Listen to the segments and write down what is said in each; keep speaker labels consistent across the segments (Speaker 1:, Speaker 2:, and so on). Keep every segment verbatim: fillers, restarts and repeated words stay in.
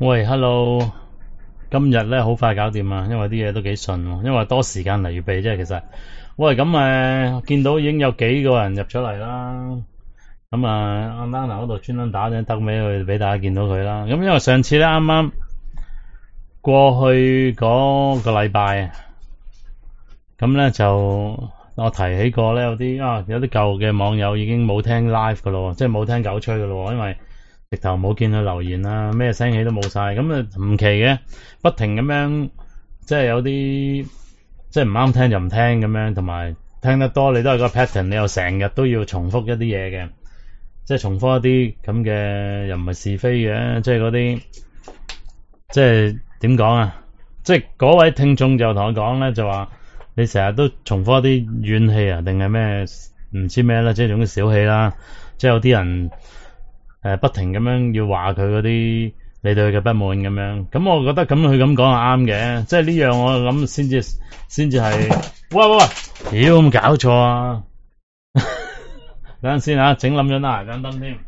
Speaker 1: 喂，hello，今日咧好快搞掂啊，因為啲嘢都幾順喎，因為多時間嚟預備啫，其實。喂，咁誒、呃，見到已經有幾個人入咗嚟啦，咁啊，阿 Nana 嗰度專登打張燈俾佢，俾大家見到佢啦。咁因為上次咧啱啱過去嗰個禮拜啊，咁咧就我提起過咧，有啲啊有啲舊嘅網友已經冇聽 live 噶咯，即係冇聽狗吹噶咯，因為直頭冇見佢留言啦，咩聲氣都冇晒，咁啊唔奇嘅，不停咁樣，即係有啲即係唔啱聽就唔聽咁樣，同埋聽得多你都係個 pattern，你又成日都要重複一啲嘢嘅，即係重複一啲咁嘅，又唔係是非嘅，即係嗰啲，即係點講啊？即係嗰位聽眾就同我講咧，就話你成日都重複一啲怨氣啊，定係咩唔知咩啦，即係總之小氣啦，即係有啲人誒、呃、不停咁樣要話佢嗰啲你對佢嘅不滿咁樣，咁我覺得咁佢咁講係啱嘅，即係呢樣我諗先至先至係，喂喂喂，屌咁搞錯啊！等陣先吓，整冧咗啦，盞燈添。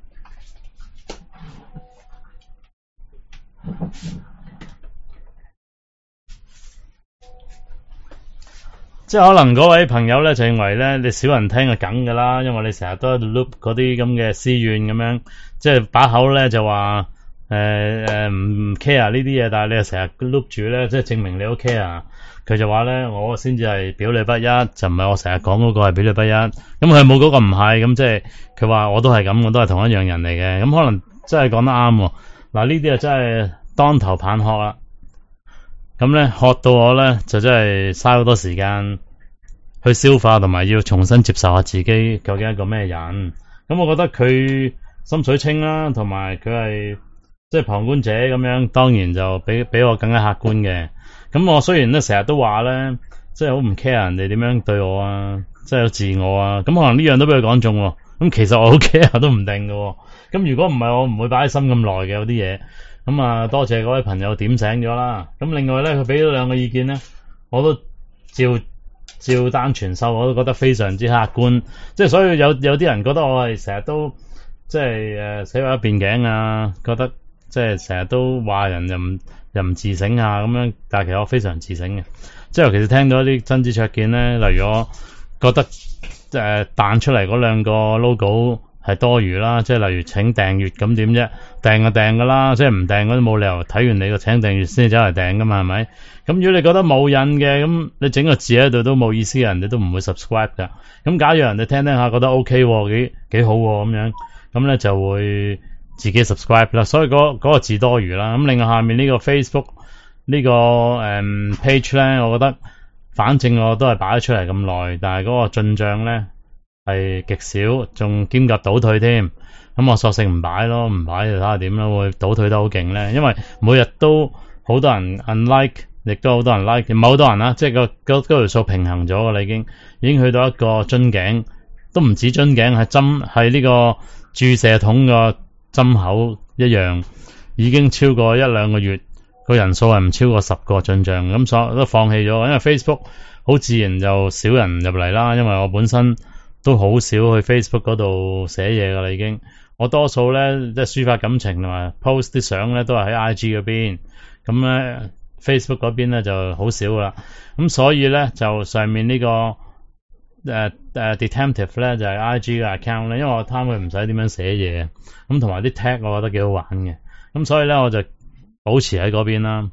Speaker 1: 即係可能嗰位朋友咧就認為咧你少人聽就梗噶啦，因為你成日都喺度 loop 嗰啲咁嘅私怨咁樣，即係把口咧就話誒誒唔 care 呢啲嘢，但係你又成日 loop 住咧，即係證明你好 care。佢就話咧我先至係表裏不一，就唔係我成日講嗰個係表裏不一。咁佢冇嗰個唔係，咁即係佢話我都係咁，我都係同一樣人嚟嘅。咁可能真係講得啱喎。嗱呢啲啊真係當頭棒喝啦。咁咧學到我咧就真係嘥好多時間去消化，同埋要重新接受下自己究竟係一個咩人。咁我覺得佢心水清啦，同埋佢係即係旁觀者咁樣，當然就比比我更加客觀嘅。咁我雖然咧成日都話咧，即係好唔 care 人哋點樣對我啊，即係有自我啊。咁可能呢樣都俾佢講中喎。咁其實我好 care 都唔定嘅。咁如果唔係我唔會擺喺心咁耐嘅有啲嘢。咁啊，多謝嗰位朋友點醒咗啦。咁另外咧，佢俾咗兩個意見咧，我都照照單全收，我都覺得非常之客觀。即係所以有有啲人覺得我係成日都即係誒死話一邊頸啊，覺得即係成日都話人又唔又唔自省啊咁樣。但係其實我非常自省嘅，即係尤其是聽到一啲真知灼見咧，例如我覺得誒彈出嚟嗰兩個 logo 係多餘啦，即係例如請訂閱咁點啫？訂就訂噶啦，即係唔訂嗰都冇理由睇完你個請訂閱先走嚟訂噶嘛，係咪？咁如果你覺得冇癮嘅，咁你整個字喺度都冇意思，人哋都唔會 subscribe 噶。咁假如人哋聽聽下覺得 OK 喎，幾幾好喎咁樣，咁咧就會自己 subscribe 啦。所以嗰嗰個字多餘啦。咁另外下面呢個 Facebook 呢個誒 page 咧，我覺得反正我都係擺咗出嚟咁耐，但係嗰個進帳咧係極少，仲兼夾倒退添。咁我索性唔擺咯，唔擺就睇下點咯，會倒退得好勁咧。因為每日都好多人 unlike， 亦都好多人 like，唔係好多人啦，即係個嗰嗰條數平衡咗噶啦，已經已經去到一個樽頸，都唔止樽頸，係針係呢個注射筒個針口一樣，已經超過一兩個月個人數係唔超過十個進帳，咁所以都放棄咗。因為 Facebook 好自然就少人入嚟啦，因為我本身都好少去 Facebook 嗰度寫嘢噶啦，已經。我多數咧即係抒發感情同埋 post 啲相咧都係喺 I G 嗰邊，咁咧 Facebook 嗰邊咧就好少啦。咁所以咧就上面、這個呃呃、呢個誒誒 Detective 咧就係、是、I G 嘅 account 咧，因為我貪佢唔使點樣寫嘢，咁同埋啲 tag 我覺得幾好玩嘅，咁所以咧我就保持喺嗰邊啦。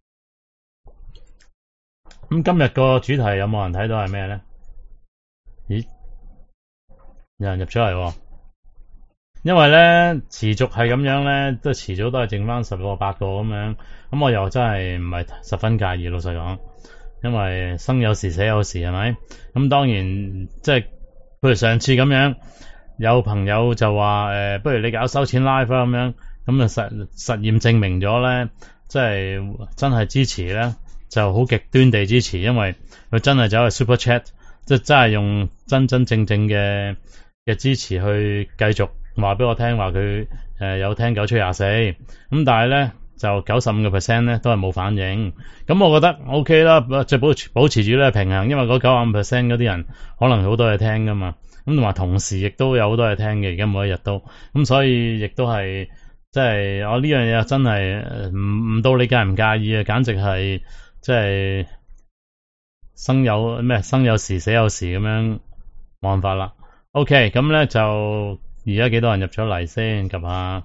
Speaker 1: 咁今日個主題有冇人睇到係咩咧？咦？有人入咗嚟喎。因為咧持續係咁樣咧，都遲早都係剩翻十個八個咁樣，咁我又真係唔係十分介意，老實講，因為生有時死有時係咪？咁當然即係，譬如上次咁樣，有朋友就話誒、呃，不如你搞收錢 live 咁樣，咁啊實實驗證明咗咧，即係真係支持咧，就好極端地支持，因為佢真係走去 super chat，即係真係用真真正正嘅嘅支持去繼續。話俾我聽話佢誒有聽九吹廿四，咁但係咧就九十五個 percent 咧都係冇反應，咁我覺得 OK 啦，即係保持保持住咧平衡，因為嗰九十五 percent 嗰啲人可能好多嘢聽噶嘛，咁同埋同時亦都有好多嘢聽嘅，而家每一日都，咁所以亦都係即係我呢樣嘢真係唔唔到你介唔介意啊，簡直係即係生有咩生有時死有時咁樣，冇辦法啦。OK，咁咧就而家幾多人入咗嚟先？及下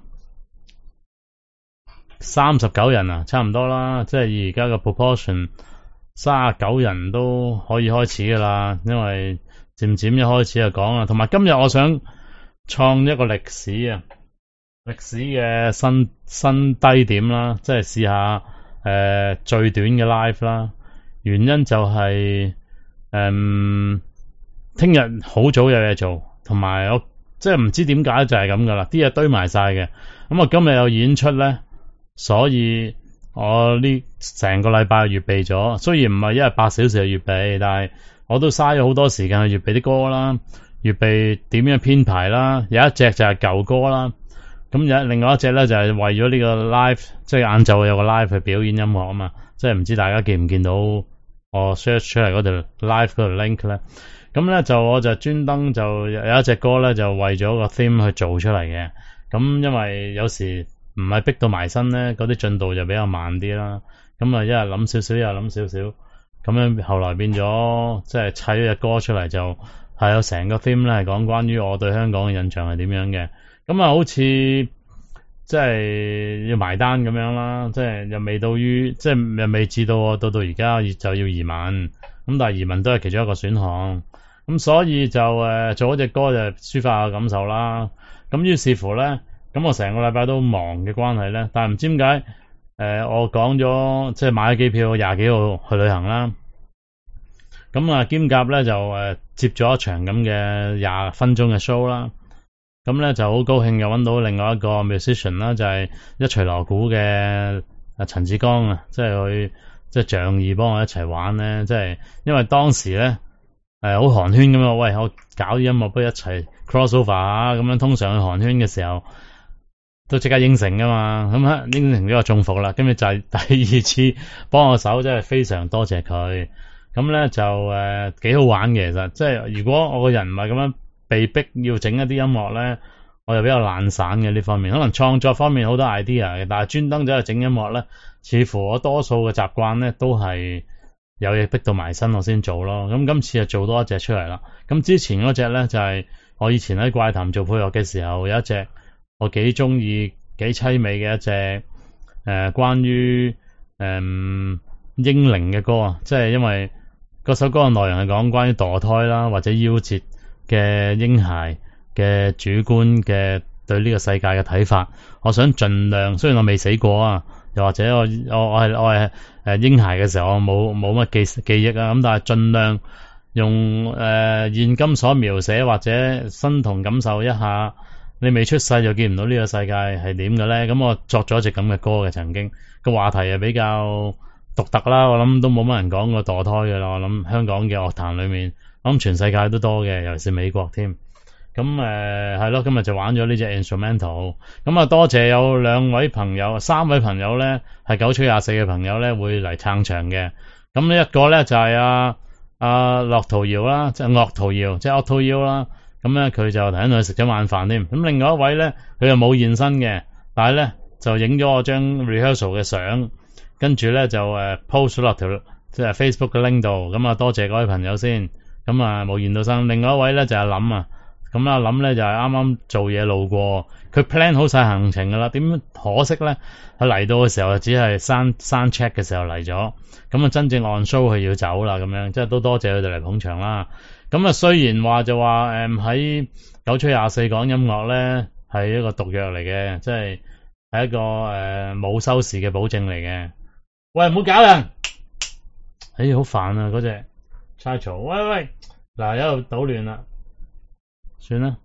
Speaker 1: 三十九人啊，差唔多啦。即係而家嘅 proportion，三十九人都可以開始噶啦。因為漸漸一開始就講啦，同埋今日我想創一個歷史啊，歷史嘅新新低點啦，即係試下誒、呃、最短嘅 live 啦。原因就係誒聽日好早有嘢做，同埋我即係唔知點解就係咁噶啦，啲嘢堆埋晒嘅。咁我今日有演出咧，所以我呢成個禮拜預備咗，雖然唔係一日八小時嘅預備，但係我都嘥咗好多時間去預備啲歌啦，預備點樣編排啦。有一隻就係舊歌啦，咁有另外一隻咧就係為咗呢個 live， 即係晏晝有個 live 去表演音樂啊嘛。即係唔知大家見唔見到我 search 出嚟嗰條 live 嗰條 link 咧？咁咧就我就專登就有一隻歌咧，就為咗個 theme 去做出嚟嘅。咁因為有時唔係逼到埋身咧，嗰啲進度就比較慢啲啦。咁啊，一日諗少少，一日諗少少，咁樣後來變咗即係砌咗隻歌出嚟，就係有成個 theme 咧係講關於我對香港嘅印象係點樣嘅。咁啊，好似即係要埋單咁樣啦，即係又未到於，即係又未至到到到而家就要移民。咁但係移民都係其中一個選項。咁所以就誒做嗰隻歌就抒發下感受啦。咁於是乎咧，咁我成個禮拜都忙嘅關係咧，但係唔知點解誒我講咗即係買咗機票廿幾號去旅行啦。咁啊兼夾咧就誒接咗一場咁嘅廿分鐘嘅 show 啦。咁咧就好高興又搵到另外一個 musician 啦，就係一錘鑼鼓嘅阿陳志剛啊，即係佢即係仗義幫我一齊玩咧，即係因為當時咧。誒，好寒暄咁嘛，喂，我搞啲音樂不如一齊 crossover 啊，咁樣通常去寒暄嘅時候都即刻應承噶嘛，咁啊應承咗我中伏啦，跟住就係第二次幫我手，真係非常多謝佢。咁咧就誒幾好玩嘅，其實即係如果我個人唔係咁樣被逼要整一啲音樂咧，我又比較懶散嘅呢方面，可能創作方面好多 idea 嘅，但係專登走去整音樂咧，似乎我多數嘅習慣咧都係。有嘢逼到埋身我先做咯，咁今次就做多一隻出嚟啦。咁之前嗰隻咧就係、是、我以前喺怪談做配樂嘅時候有一隻我幾中意幾淒美嘅一隻誒、呃、關於誒、呃、嬰靈嘅歌啊，即係因為嗰首歌嘅內容係講關於墮胎啦或者夭折嘅嬰孩嘅主觀嘅對呢個世界嘅睇法。我想盡量，雖然我未死過啊。又或者我我我係我係誒嬰孩嘅時候我冇冇乜記記憶啊，咁但係盡量用誒、呃、現今所描寫或者身同感受一下，你未出世就見唔到呢個世界係點嘅咧。咁我作咗一隻咁嘅歌嘅，曾經個話題係比較獨特啦，我諗都冇乜人講過墮胎嘅啦。我諗香港嘅樂壇裏面，我諗全世界都多嘅，尤其是美國添。咁誒係咯，今日就玩咗呢隻 instrumental。咁啊，多謝有兩位朋友，三位朋友咧係九吹廿四嘅朋友咧會嚟撐場嘅。咁呢一個咧就係阿阿樂陶瑤啦，即係樂陶瑤，即係 Otto Yeo 啦。咁咧佢就頭先同佢食咗晚飯添。咁另外一位咧佢又冇現身嘅，但係咧就影咗我張 rehearsal 嘅相，跟住咧就誒 post 落條即係 Facebook 嘅 link 度。咁啊多謝各位朋友先。咁啊冇現到身。另外一位咧就係阿林啊。咁啊諗咧就係啱啱做嘢路過，佢 plan 好晒行程噶啦，點可惜咧佢嚟到嘅時候只係 sound sound check 嘅時候嚟咗，咁啊真正 on show 佢要走啦，咁樣即係都多謝佢哋嚟捧場啦。咁啊雖然話就話誒喺九吹廿四講音樂咧係一個毒藥嚟嘅，即係係一個誒冇、呃、收視嘅保證嚟嘅。喂，唔好搞人！哎好煩啊嗰隻差嘈，喂喂嗱喺度搗亂啦。算啦，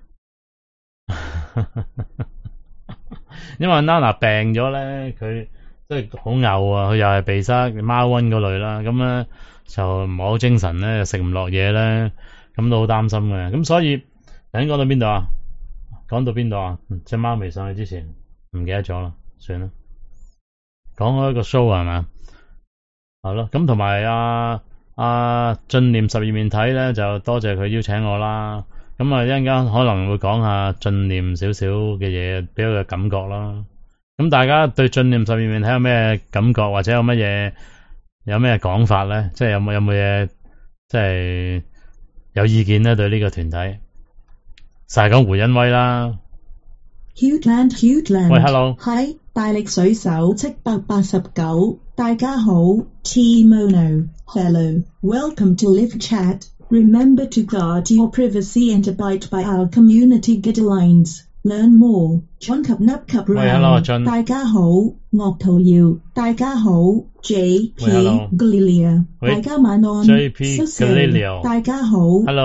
Speaker 1: 因為 Nana 病咗咧，佢即係好嘔啊，佢又係鼻塞、貓瘟嗰類啦，咁咧就唔係好精神咧，食唔落嘢咧，咁都好擔心嘅。咁所以頭先講到邊度啊？講到邊度啊？隻貓未上去之前唔記得咗啦，算啦。講開一個 show 係嘛？係咯，咁同埋阿阿進念十二面體咧，就多謝佢邀請我啦。 咁啊一陣間可能會講下進念少少嘅嘢，俾佢嘅感覺啦。咁大家對進念十二面體有咩感覺，或者有乜嘢有咩講法咧？即係有冇有冇嘢即係有意見咧？對呢個團體，就係講胡恩威啦。
Speaker 2: Hugeland Hugeland，
Speaker 1: 喂 ，hello，
Speaker 2: 係大力水手七百八十九，大家好 ，T-Mono，Hello，Welcome to Live Chat。Remember to guard your privacy and abide by our community guidelines。Learn more。John 及 Nap 及
Speaker 1: 喂 ，hello， John。
Speaker 2: 大家好，岳圖耀。大家好 ，J P Galileo。大家晚安
Speaker 1: ，J P Galileo。
Speaker 2: 大家好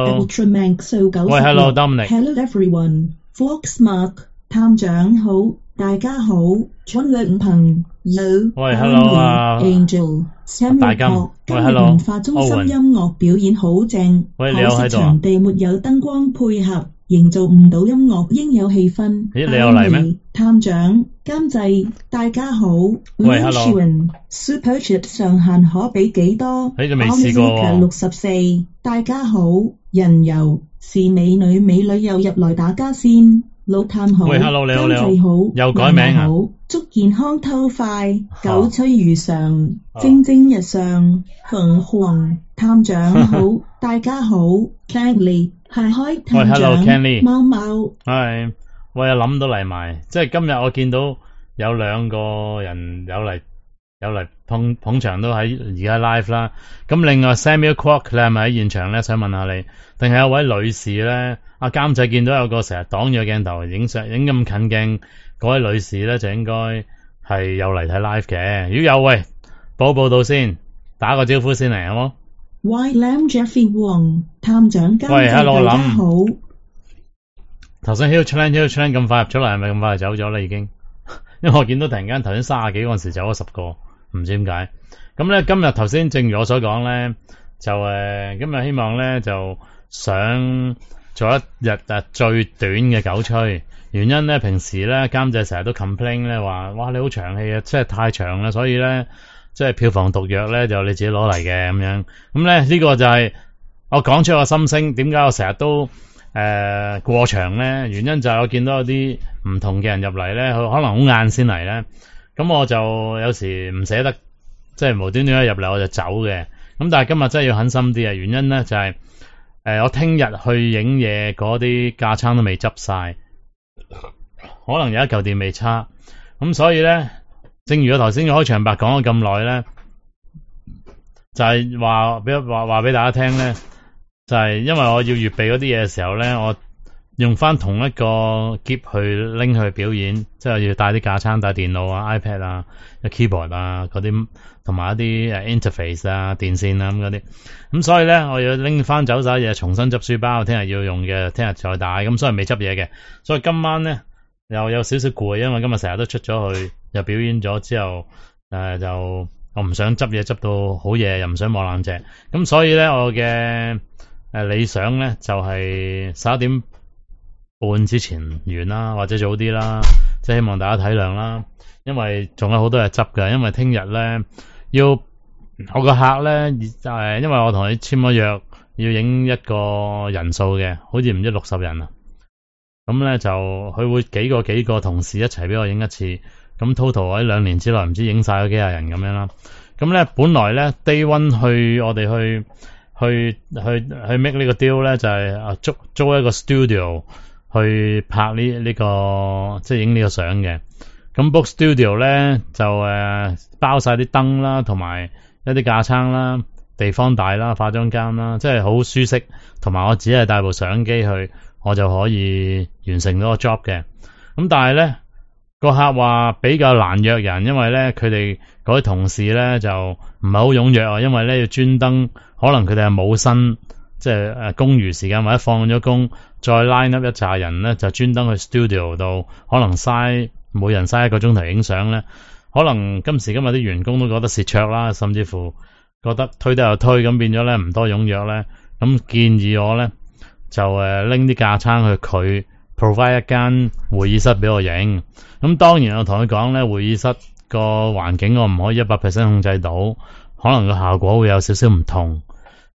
Speaker 1: ，hello。
Speaker 2: Ultramanx 九。
Speaker 1: 喂 ，hello，Dominic。
Speaker 2: Hello everyone。Foxmark。探長好，大家好 ，John 兩朋友。
Speaker 1: 喂 ，hello 啊
Speaker 2: ，Angel。
Speaker 1: 大金。喂
Speaker 2: ，hello。文化中心音樂表演好正，
Speaker 1: 喂，你有喺度啊？
Speaker 2: 場地沒有燈光配合，營造唔到音樂應有氣氛。
Speaker 1: 咦，你有嚟咩？
Speaker 2: 探長監製，大家好。
Speaker 1: 喂
Speaker 2: ，hello。Super Chat 上限可俾幾多？
Speaker 1: 你就未試過喎。
Speaker 2: 六十四，大家好。人遊是美女，美女又入來打加先。老探好，
Speaker 1: 喂 ，hello 你好你好，
Speaker 2: 好
Speaker 1: 又改名啊！
Speaker 2: 祝健康偷快，久催如常，蒸蒸日上，紅紅探長好，大家好 ，Canley 係開探長，
Speaker 1: 喂 ，hello Canley，
Speaker 2: 貓貓，
Speaker 1: 係，我又諗到嚟埋，即係今日我見到有兩個人有嚟有嚟捧捧場都喺而家 live 啦。咁另外 Samuel Kwok 你係咪喺現場咧？想問下你，定係有位女士咧？阿監仔見到有個成日擋住個鏡頭影相影咁近鏡嗰位女士咧，就應該係有嚟睇 live 嘅。如果有，喂，報報道先，打個招呼先嚟，好冇
Speaker 2: ？White Lamb Jeffrey Wong 探長監
Speaker 1: 喂 ，hello
Speaker 2: 大家好。
Speaker 1: 頭先 Hill Chan Hill Chan 咁快入咗嚟，係咪咁快就走咗啦？已經，因為我見到突然間頭先卅幾嗰陣時走咗十個，唔知點解。咁咧今日頭先正如我所講咧，就誒、呃、今日希望咧就想做一日誒最短嘅狗吹，原因咧平時咧監製成日都 complain 咧話，哇你好長氣啊，即係太長啦，所以咧即係票房毒藥咧就你自己攞嚟嘅咁樣。咁咧呢、這個就係、是、我講出我心聲，點解我成日都誒、呃、過長咧？原因就係我見到有啲唔同嘅人入嚟咧，佢可能好晏先嚟咧，咁我就有時唔捨得，即係無端端一入嚟我就走嘅。咁但係今日真係要狠心啲啊！原因咧就係、是。誒、呃，我聽日去影嘢嗰啲架撐都未執晒，可能有一嚿電未叉，咁所以咧，正如我頭先嘅開場白講咗咁耐咧，就係話俾話話俾大家聽咧，就係、是、因為我要預備嗰啲嘢嘅時候咧，我用翻同一個篋去拎去表演，即係要帶啲架撐、帶電腦啊、iPad 啊、keyboard 啊嗰啲，同埋一啲誒 interface 啊、電線啊咁嗰啲。咁所以咧，我要拎翻走晒嘢，重新執書包。聽日要用嘅，聽日再帶。咁所以未執嘢嘅。所以今晚咧又有少少攰，因為今日成日都出咗去，又表演咗之後，誒、呃、就我唔想執嘢執到好夜，又唔想望冷隻。咁所以咧，我嘅誒理想咧就係十一點半之前完啦，或者早啲啦，即係希望大家體諒啦。因為仲有好多嘢執嘅，因為聽日咧要。我個客咧，誒，因為我同佢簽咗約，要影一個人數嘅，好似唔知六十人啊。咁咧就佢會幾個幾個同事一齊俾我影一次，咁 total 喺兩年之內唔知影晒咗幾廿人咁樣啦。咁咧本來咧 day one 去我哋去去去去 make 呢個 deal 咧，就係啊租租一個 studio 去拍呢呢個即係影呢個相嘅。咁 book studio 咧就誒包晒啲燈啦，同埋一啲架撐啦，地方大啦，化妝間啦，即係好舒適，同埋我只係帶部相機去，我就可以完成到個 job 嘅。咁但係咧個客話比較難約人，因為咧佢哋嗰啲同事咧就唔係好踴躍啊，因為咧要專登，可能佢哋係冇薪，即係誒工餘時間或者放咗工，再 line up 一紮人咧就專登去 studio 度，可能嘥每人嘥一個鐘頭影相咧。可能今時今日啲員工都覺得蝕卓啦，甚至乎覺得推得又推，咁變咗咧唔多踴躍咧。咁建議我咧就誒拎啲架撐去佢 provide 一間會議室俾我影。咁當然我同佢講咧，會議室個環境我唔可以一百 percent 控制到，可能個效果會有少少唔同。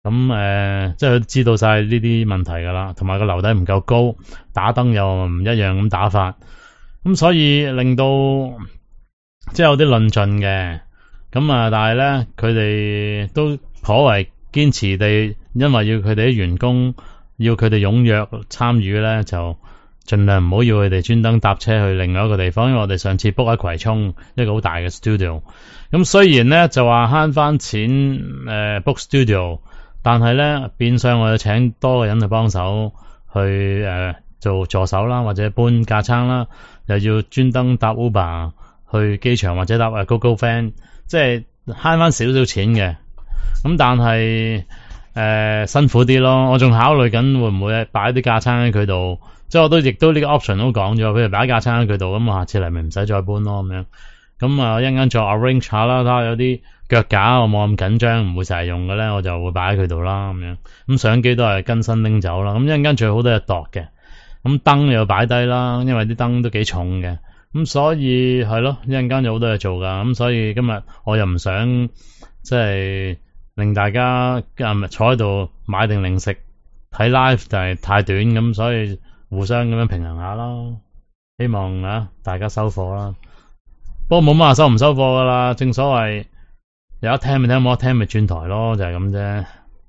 Speaker 1: 咁誒、呃，即係佢知道晒呢啲問題㗎啦，同埋個樓底唔夠高，打燈又唔一樣咁打法，咁所以令到即係有啲論盡嘅。咁啊，但係咧，佢哋都頗為堅持地，因為要佢哋啲員工要佢哋踴躍參與咧，就盡量唔好要佢哋專登搭車去另外一個地方，因為我哋上次 book 喺葵涌一個好大嘅 studio。咁雖然咧就話慳翻錢誒、呃、book studio， 但係咧變相我哋請多個人去幫手去誒、呃、做助手啦，或者搬架撐啦，又要專登搭 Uber 去機場或者搭誒 GoGoVan， 即係慳翻少少錢嘅。咁但係誒、呃、辛苦啲咯。我仲考慮緊會唔會擺啲架撐喺佢度，即係我都亦都呢個 option 都講咗，譬如擺架撐喺佢度，咁我下次嚟咪唔使再搬咯咁樣。咁啊一陣間再 arrange 下啦，睇下有啲腳架我冇咁緊張，唔會成日用嘅咧，我就會擺喺佢度啦咁樣。咁相機都係跟身拎走啦。咁一陣間最好都係度嘅。咁燈又擺低啦，因為啲燈都幾重嘅。咁所以係咯，一陣間有好多嘢做噶。咁所以今日我又唔想即係令大家今日坐喺度買定零食睇 live， 但係太短咁，所以互相咁樣平衡下咯。希望啊大家收貨啦。不過冇乜話收唔收貨噶啦，正所謂有得聽咪聽，冇得聽咪轉台咯，就係咁啫。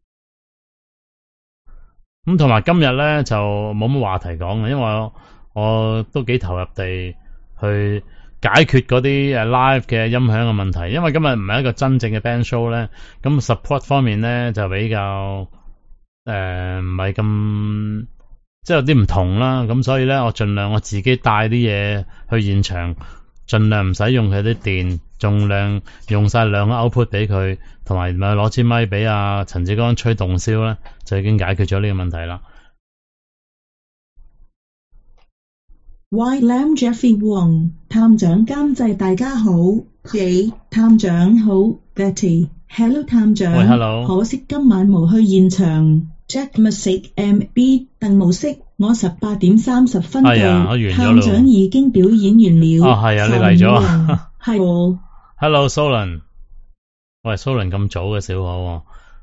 Speaker 1: 咁同埋今日咧就冇乜話題講嘅，因為我，我都幾投入地去解決嗰啲誒 live 嘅音響嘅問題。因為今日唔係一個真正嘅 band show 咧，咁 support 方面咧就比較誒唔係咁即係有啲唔同啦。咁所以咧我盡量我自己帶啲嘢去現場。盡量唔使用佢啲電，盡量用晒兩個 output 俾佢，同埋咪攞支咪俾阿陳志剛吹洞簫咧，就已經解決咗呢個問題啦。
Speaker 2: White Lamb Jeffrey Wong 探長監製，大家好。J 探長好 Betty。Hello 探長。
Speaker 1: 喂 ，Hello。
Speaker 2: 可惜今晚冇去現場。Jack Music M B 鄧無色，我十八點三十分到。
Speaker 1: 係啊，我完咗啦。
Speaker 2: 探長已經表演完了。
Speaker 1: 哦，係啊，你嚟咗啊。
Speaker 2: 係我。
Speaker 1: Hello Solan。喂 ，Solan 咁早嘅小可喎。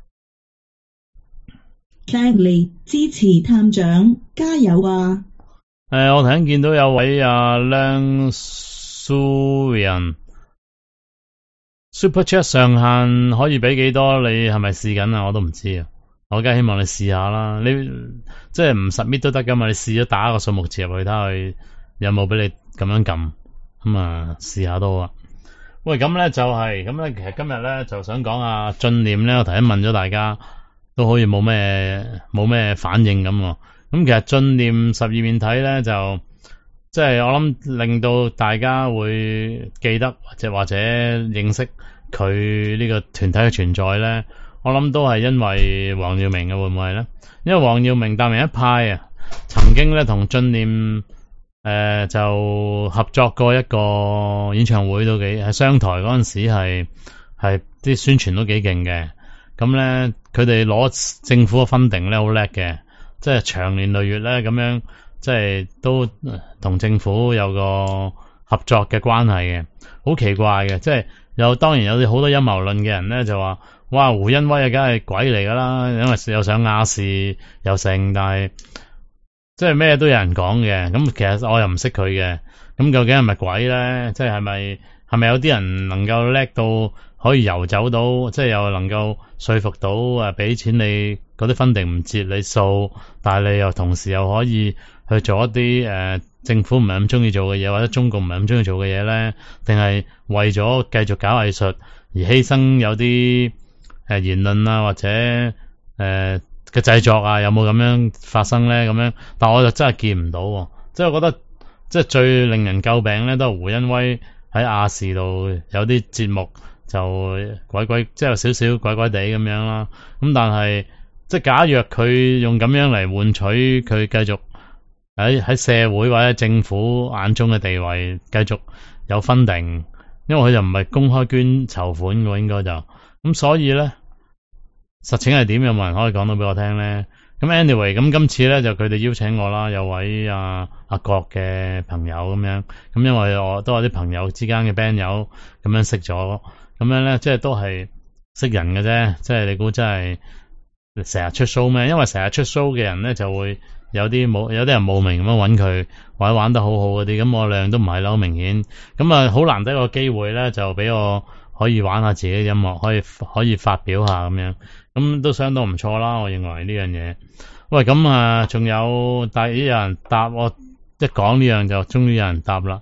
Speaker 2: Thank 支持探長，加油啊！
Speaker 1: 誒、呃，我頭先見到有位阿梁蘇人 Super Chat 上限可以俾幾多？你係咪試緊啊？我都唔知啊。我梗係希望你試下啦。你即係唔 submit 都得噶嘛？你試咗打個數目字入去睇下佢有冇俾你咁樣撳，咁啊試下都好啊。喂，咁咧就係咁咧。其實今日咧就想講下進念咧。我頭先問咗大家，都好似冇咩冇咩反應咁。咁其實進念十二面體咧，就即係我諗令到大家會記得或者或者認識佢呢個團體嘅存在咧。我諗都係因為黃耀明嘅，會唔會係咧？因為黃耀明達明一派啊，曾經咧同進念誒、呃、就合作過一個演唱會，都幾喺商台嗰陣時係係啲宣傳都幾勁嘅。咁咧佢哋攞政府嘅funding咧好叻嘅。即係長年累月咧咁樣，即係都同政府有個合作嘅關係嘅，好奇怪嘅。即係有當然有啲好多陰謀論嘅人咧就話，哇胡恩威啊，梗係鬼嚟噶啦，因為又上亞視又成，但係即係咩都有人講嘅。咁其實我又唔識佢嘅，咁究竟係咪鬼咧？即係係咪係咪有啲人能夠叻到可以游走到，即係又能夠說服到誒俾錢你嗰啲分定唔折你數，但係你又同時又可以去做一啲誒、呃、政府唔係咁中意做嘅嘢，或者中共唔係咁中意做嘅嘢咧？定係為咗繼續搞藝術而犧牲有啲誒、呃、言論啊，或者誒嘅製作啊，有冇咁樣發生咧？咁樣，但我就真係見唔到喎。即係我覺得即係最令人詬病咧，都係胡恩威喺亞視度有啲節目就鬼鬼，即係有少少鬼鬼地咁樣啦。咁但係即係假若佢用咁樣嚟換取佢繼續喺喺社會或者政府眼中嘅地位，繼續有分定，因為佢就唔係公開捐籌款嘅，應該就咁。所以咧，實情係點？有冇人可以講到俾我聽咧？咁 anyway， 咁今次咧就佢哋邀請我啦，有位阿阿國嘅朋友咁樣，咁因為我都有啲朋友之間嘅 band 友咁樣識咗，咁樣咧即係都係識人嘅啫，即係你估真係成日出 show 咩？因為成日出 show 嘅人咧就會有啲冇有啲人慕名咁樣揾佢，或者玩得好好嗰啲，咁我量都唔係啦，好明顯。咁啊，好難得個機會咧，就俾我可以玩下自己嘅音樂，可以可以發表下咁樣，咁都相當唔錯啦。我認為呢樣嘢。喂，咁啊，仲有但係有人答我，一講呢樣就終於有人答啦。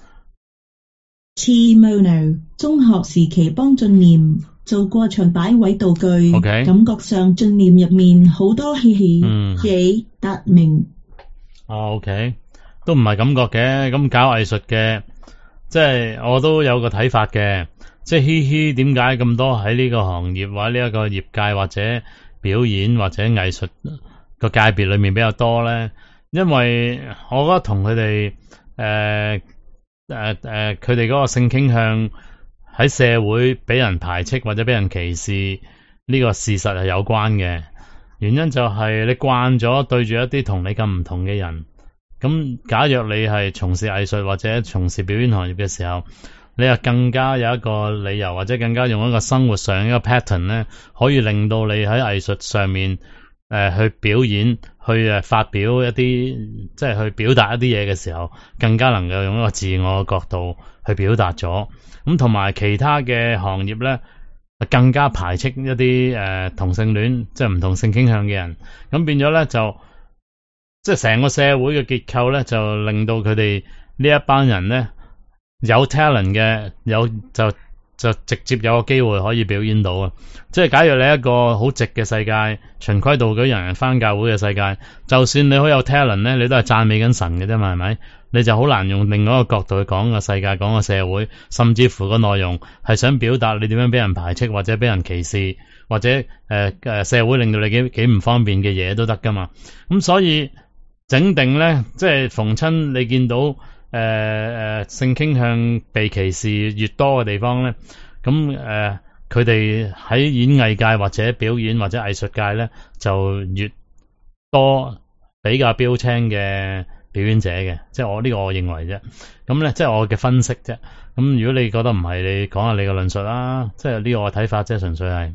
Speaker 2: Chimono 中學時期幫進念做過場擺位道具，
Speaker 1: Okay.
Speaker 2: 感覺上進念入面好多嘻嘻
Speaker 1: 嗯
Speaker 2: 幾達明。
Speaker 1: 哦 ，OK， 都唔係感覺嘅。咁搞藝術嘅，即係我都有個睇法嘅。即係嘻嘻，點解咁多喺呢個行業或者呢一個業界或者表演或者藝術個界別裏面比較多咧？因為我覺得同佢哋誒誒誒，佢哋嗰個性傾向喺社會俾人排斥或者俾人歧視呢個事實係有關嘅。原因就係你慣咗對住一啲同你咁唔同嘅人，咁假若你係從事藝術或者從事表演行業嘅時候，你又更加有一個理由或者更加用一個生活上一個 pattern 咧，可以令到你喺藝術上面誒、呃、去表演，去誒發表一啲即係去表達一啲嘢嘅時候，更加能夠用一個自我嘅角度去表達咗。咁同埋其他嘅行業咧，更加排斥一啲誒、呃、同性戀，即係唔同性傾向嘅人。咁變咗咧就即係成個社會嘅結構咧，就令到佢哋呢一班人咧有 talent 嘅，有就就直接有個機會可以表演到啊！即係假如你一個好直嘅世界，循規蹈矩人人返教會嘅世界，就算你好有 talent 咧，你都係讚美緊神嘅啫嘛，係咪？你就好難用另外一個角度去講個世界，講個社會，甚至乎個內容係想表達你點樣俾人排斥或者俾人歧視，或者誒誒、呃、社會令到你幾幾唔方便嘅嘢都得噶嘛。咁所以整定咧，即係逢親你見到誒誒、呃、性傾向被歧視越多嘅地方咧，咁誒佢哋喺演藝界或者表演或者藝術界咧就越多比較標青嘅表演者嘅，即係我呢個我認為啫。咁咧即係我嘅分析啫。咁如果你覺得唔係，你講下你嘅論述啦。即係呢個我睇法，即係純粹係。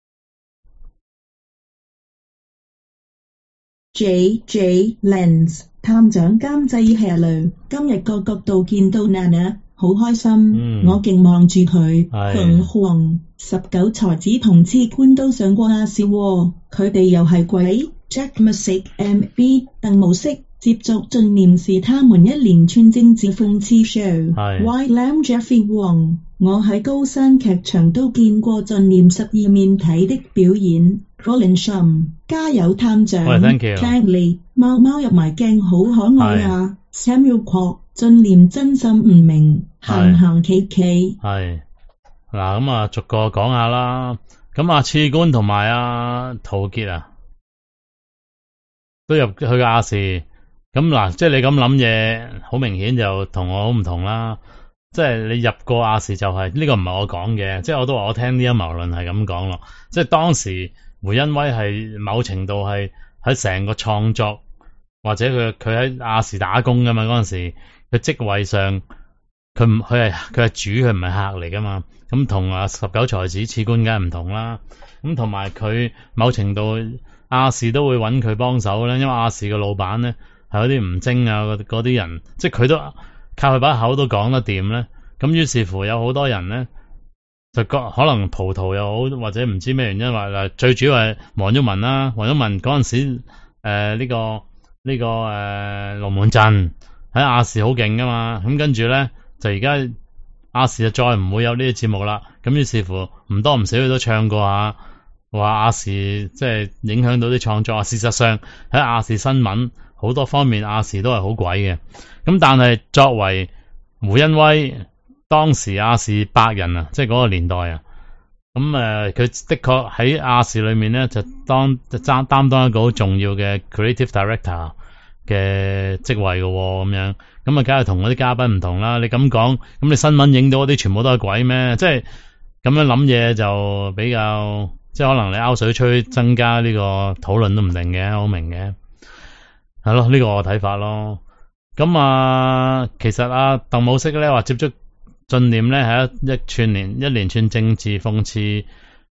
Speaker 2: J J Lens 探長監製 Hello， 今日個角度見到 Nana 好開心，
Speaker 1: 嗯、
Speaker 2: 我勁望住佢。
Speaker 1: 係
Speaker 2: 紅黃十九才子同次官都上過亞視喎，佢哋又係鬼。Jack Music M B 鄧無色接觸進念是他們一連串政治諷刺 show。
Speaker 1: 係
Speaker 2: White Lamb Jeffrey Wong，我喺高山劇場都見過進念十二面體的表演。Colin Shum， 加油探長。
Speaker 1: 喂 ，thank you。
Speaker 2: Clangly， 貓貓入埋鏡好可愛啊。Samuel Kwok， 進念真心唔明，行行企企。
Speaker 1: 係嗱，咁啊逐個講下啦。咁啊，次官同埋阿陶傑啊，都入去亞視。咁嗱，即係你咁諗嘢，好明顯就同我好唔同啦。即係你入過亞視就係、是、呢、這個唔係我講嘅，即係我都話我聽啲陰謀論係咁講咯。即係當時胡恩威係某程度係喺成個創作或者佢佢喺亞視打工噶嘛，嗰陣時佢職位上佢唔佢係佢係主，佢唔係客嚟噶嘛。咁同啊十九才子次官梗係唔同啦。咁同埋佢某程度亞視都會揾佢幫手咧，因為亞視嘅老闆咧係嗰啲唔精啊嗰啲人，即係佢都靠佢把口都講得掂咧。咁於是乎有好多人咧就覺可能葡萄又好，或者唔知咩原因話嗱，最主要係黃毓民啦。黃毓民嗰陣時誒呢、呃這個呢、這個誒龍門陣喺亞視好勁噶嘛。咁跟住咧就而家亞視就再唔會有呢啲節目啦。咁於是乎唔多唔少佢都唱過下，話亞視即係影響到啲創作啊。事實上喺亞視新聞好多方面亞視都係好鬼嘅。咁但係作為胡恩威當時亞視百人啊，即係嗰個年代啊，咁誒佢的確喺亞視裏面咧就當就擔擔當一個好重要嘅 creative director 嘅職位嘅咁樣。咁啊梗係同嗰啲嘉賓唔同啦。你咁講，咁你新聞影到嗰啲全部都係鬼咩？即係咁樣諗嘢就比較即係可能你拗水吹增加呢個討論都唔定嘅，好明嘅係咯。呢、這個我睇法咯。咁啊，其實啊鄧武色咧話接觸進念咧係一一串連一連串政治諷刺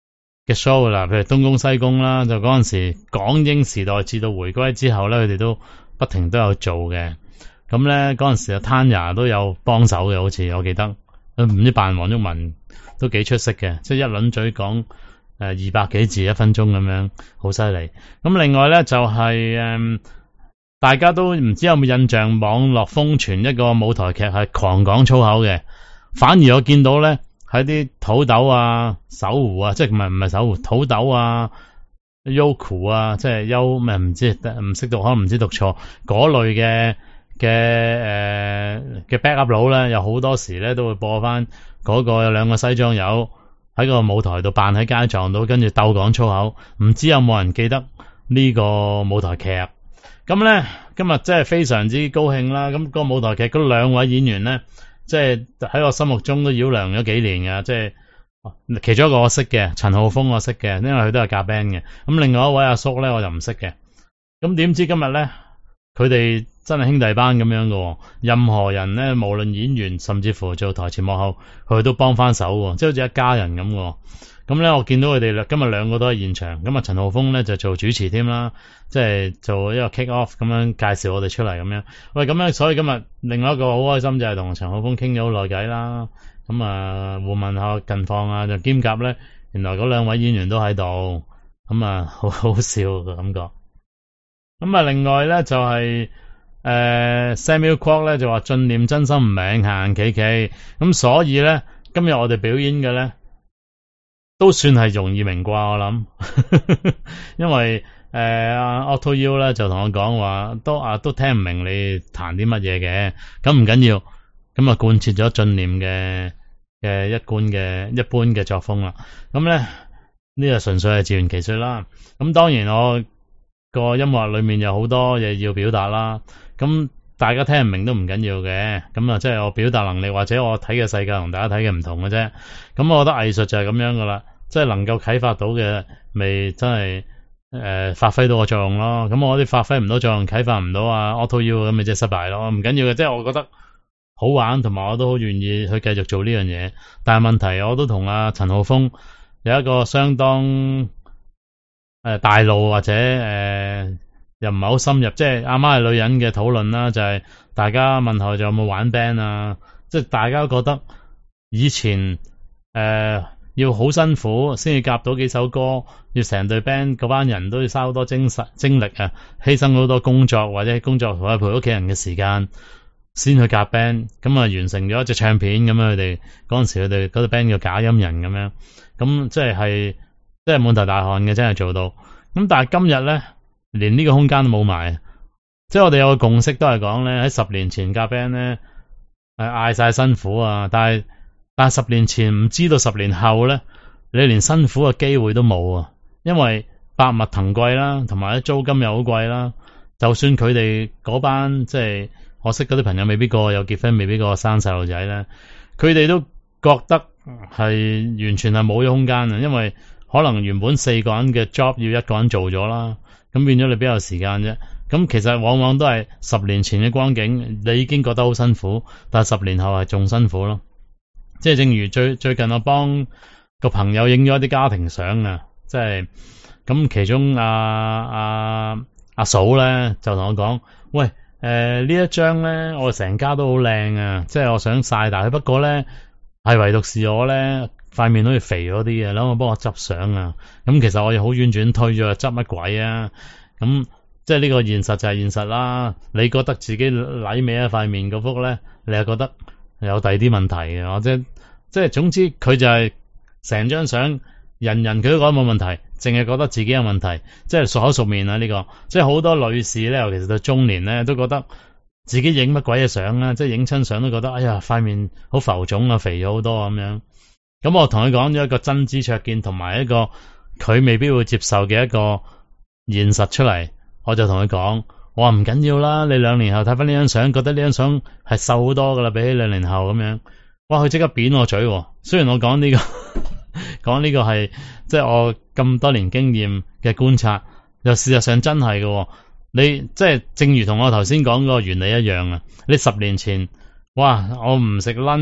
Speaker 1: 嘅 show 啦，譬如東宮西宮啦，就嗰陣時港英時代至到回歸之後咧，佢哋都不停都有做嘅。咁咧嗰陣時啊，Tanya 都有幫手嘅，好似我記得，唔知扮黃毓民都幾出色嘅，即係一輪嘴講誒二百幾字一分鐘咁樣，好犀利。咁另外咧就係、是、誒、嗯，大家都唔知有冇印象，網絡瘋傳一個舞台劇係狂講粗口嘅，反而我見到咧喺啲土豆啊、搜狐啊，即係唔係唔係搜狐土豆啊、Yoku 啊，即係優咩唔知唔識讀，可能唔知讀錯嗰類嘅。嘅誒嘅 backup 佬咧，有好多時咧都會播翻嗰個有兩個西裝友喺個舞台度扮喺街撞到，跟住鬥講粗口。唔知有冇人記得呢個舞台劇？咁咧今日真係非常之高興啦！咁個舞台劇嗰兩位演員咧，即係喺我心目中都繞梁咗幾年㗎。即係其中一個我識嘅陳浩峰，我識嘅，因為佢都係夾 band 嘅。咁另外一位阿叔咧，我就唔識嘅。咁點知今日咧，佢哋真係兄弟班咁樣嘅，任何人咧，無論演員甚至乎做台前幕後，佢都幫翻手，即係好似一家人咁。咁咧，我見到佢哋今日兩個都喺現場，咁啊陳浩峰咧就做主持添啦，即係做一個 kick off 咁樣介紹我哋出嚟咁樣。喂，咁樣所以今日另外一個好開心就係同陳浩峰傾咗好耐偈啦。咁啊互問下近況啊，就兼夾咧，原來嗰兩位演員都喺度，咁啊好好笑嘅感覺。咁啊，另外咧就係、是、誒、呃、Samuel Kwok 咧就話進念真心唔明，行行企企，咁所以咧今日我哋表演嘅咧都算係容易明啩，我諗，因為誒阿 Otto U 咧就同我講話，都啊都聽唔明你彈啲乜嘢嘅，咁唔緊要，咁啊貫徹咗進念嘅嘅一貫嘅一般嘅作風啦。咁咧呢個純粹係自圓其說啦。咁當然我個音樂裏面有好多嘢要表達啦，咁大家聽唔明都唔緊要嘅，咁啊即係我表達能力或者我睇嘅世界同大家睇嘅唔同嘅啫。咁我覺得藝術就係咁樣噶啦，即係能夠啟發到嘅，咪真係誒、呃、發揮到個作用咯。咁我啲發揮唔到作用，啟發唔到啊 Otto U 咁咪即係失敗咯。唔緊要嘅，即係我覺得好玩，同埋我都好願意去繼續做呢樣嘢。但係問題我都同阿陳浩峰有一個相當誒、呃，大路或者誒、呃，又唔係好深入，即係阿媽係女人嘅討論啦，就係、是、大家問候就有冇玩 band 啊，即係大家覺得以前誒、呃、要好辛苦先至夾到幾首歌，要成隊 band 嗰班人都要嘥好多精神精力啊，犧牲好多工作或者工作或者陪屋企人嘅時間先去夾 band，咁啊完成咗一隻唱片咁樣。佢哋嗰陣時佢哋嗰隊 band 叫假音人咁樣，咁即係係。即係滿頭大汗嘅，真係做到。咁但係今日咧，連呢個空間都冇埋。即係我哋有個共識都係講咧，喺十年前夾 band 咧，係嗌晒辛苦啊。但係但係十年前唔知道十年後咧，你連辛苦嘅機會都冇啊。因為百物騰貴啦，同埋啲租金又好貴啦。就算佢哋嗰班即係我識嗰啲朋友，未必個有結婚，未必個生細路仔咧，佢哋都覺得係完全係冇咗空間啊。因為可能原本四個人嘅 job 要一個人做咗啦，咁變咗你邊有時間啫？咁其實往往都係十年前嘅光景，你已經覺得好辛苦，但係十年後係仲辛苦咯。即係正如最最近我幫個朋友影咗一啲家庭相啊，即係咁其中阿阿阿嫂咧就同我講：喂，誒、呃、呢一張咧，我哋成家都好靚啊，即係我想晒大佢，不過咧係唯獨是我咧。塊面好似肥咗啲嘅，諗我幫我執相啊！咁其實我又好婉轉推咗，執乜鬼啊？咁即係呢個現實就係現實啦。你覺得自己舐歪一塊面嗰幅咧，你又覺得有第二啲問題嘅，或者即係總之佢就係成張相，人人佢都覺得冇問題，淨係覺得自己有問題，即係熟口熟面啊！呢個即係好多女士咧，尤其是到中年咧，都覺得自己影乜鬼嘅相啊！即係影親相都覺得哎呀塊面好浮腫啊，肥咗好多咁樣。咁我同佢講咗一個真知灼見，同埋一個佢未必會接受嘅一個現實出嚟。我就同佢講，我話唔緊要啦，你兩年後睇翻呢張相，覺得呢張相係瘦好多噶啦，比起兩年後咁樣。哇！佢即刻扁我嘴。雖然我講呢、這個講呢個係即係我咁多年經驗嘅觀察，又事實上真係嘅。你即係正如同我頭先講個原理一樣啊。你十年前，哇！我唔食 lunch。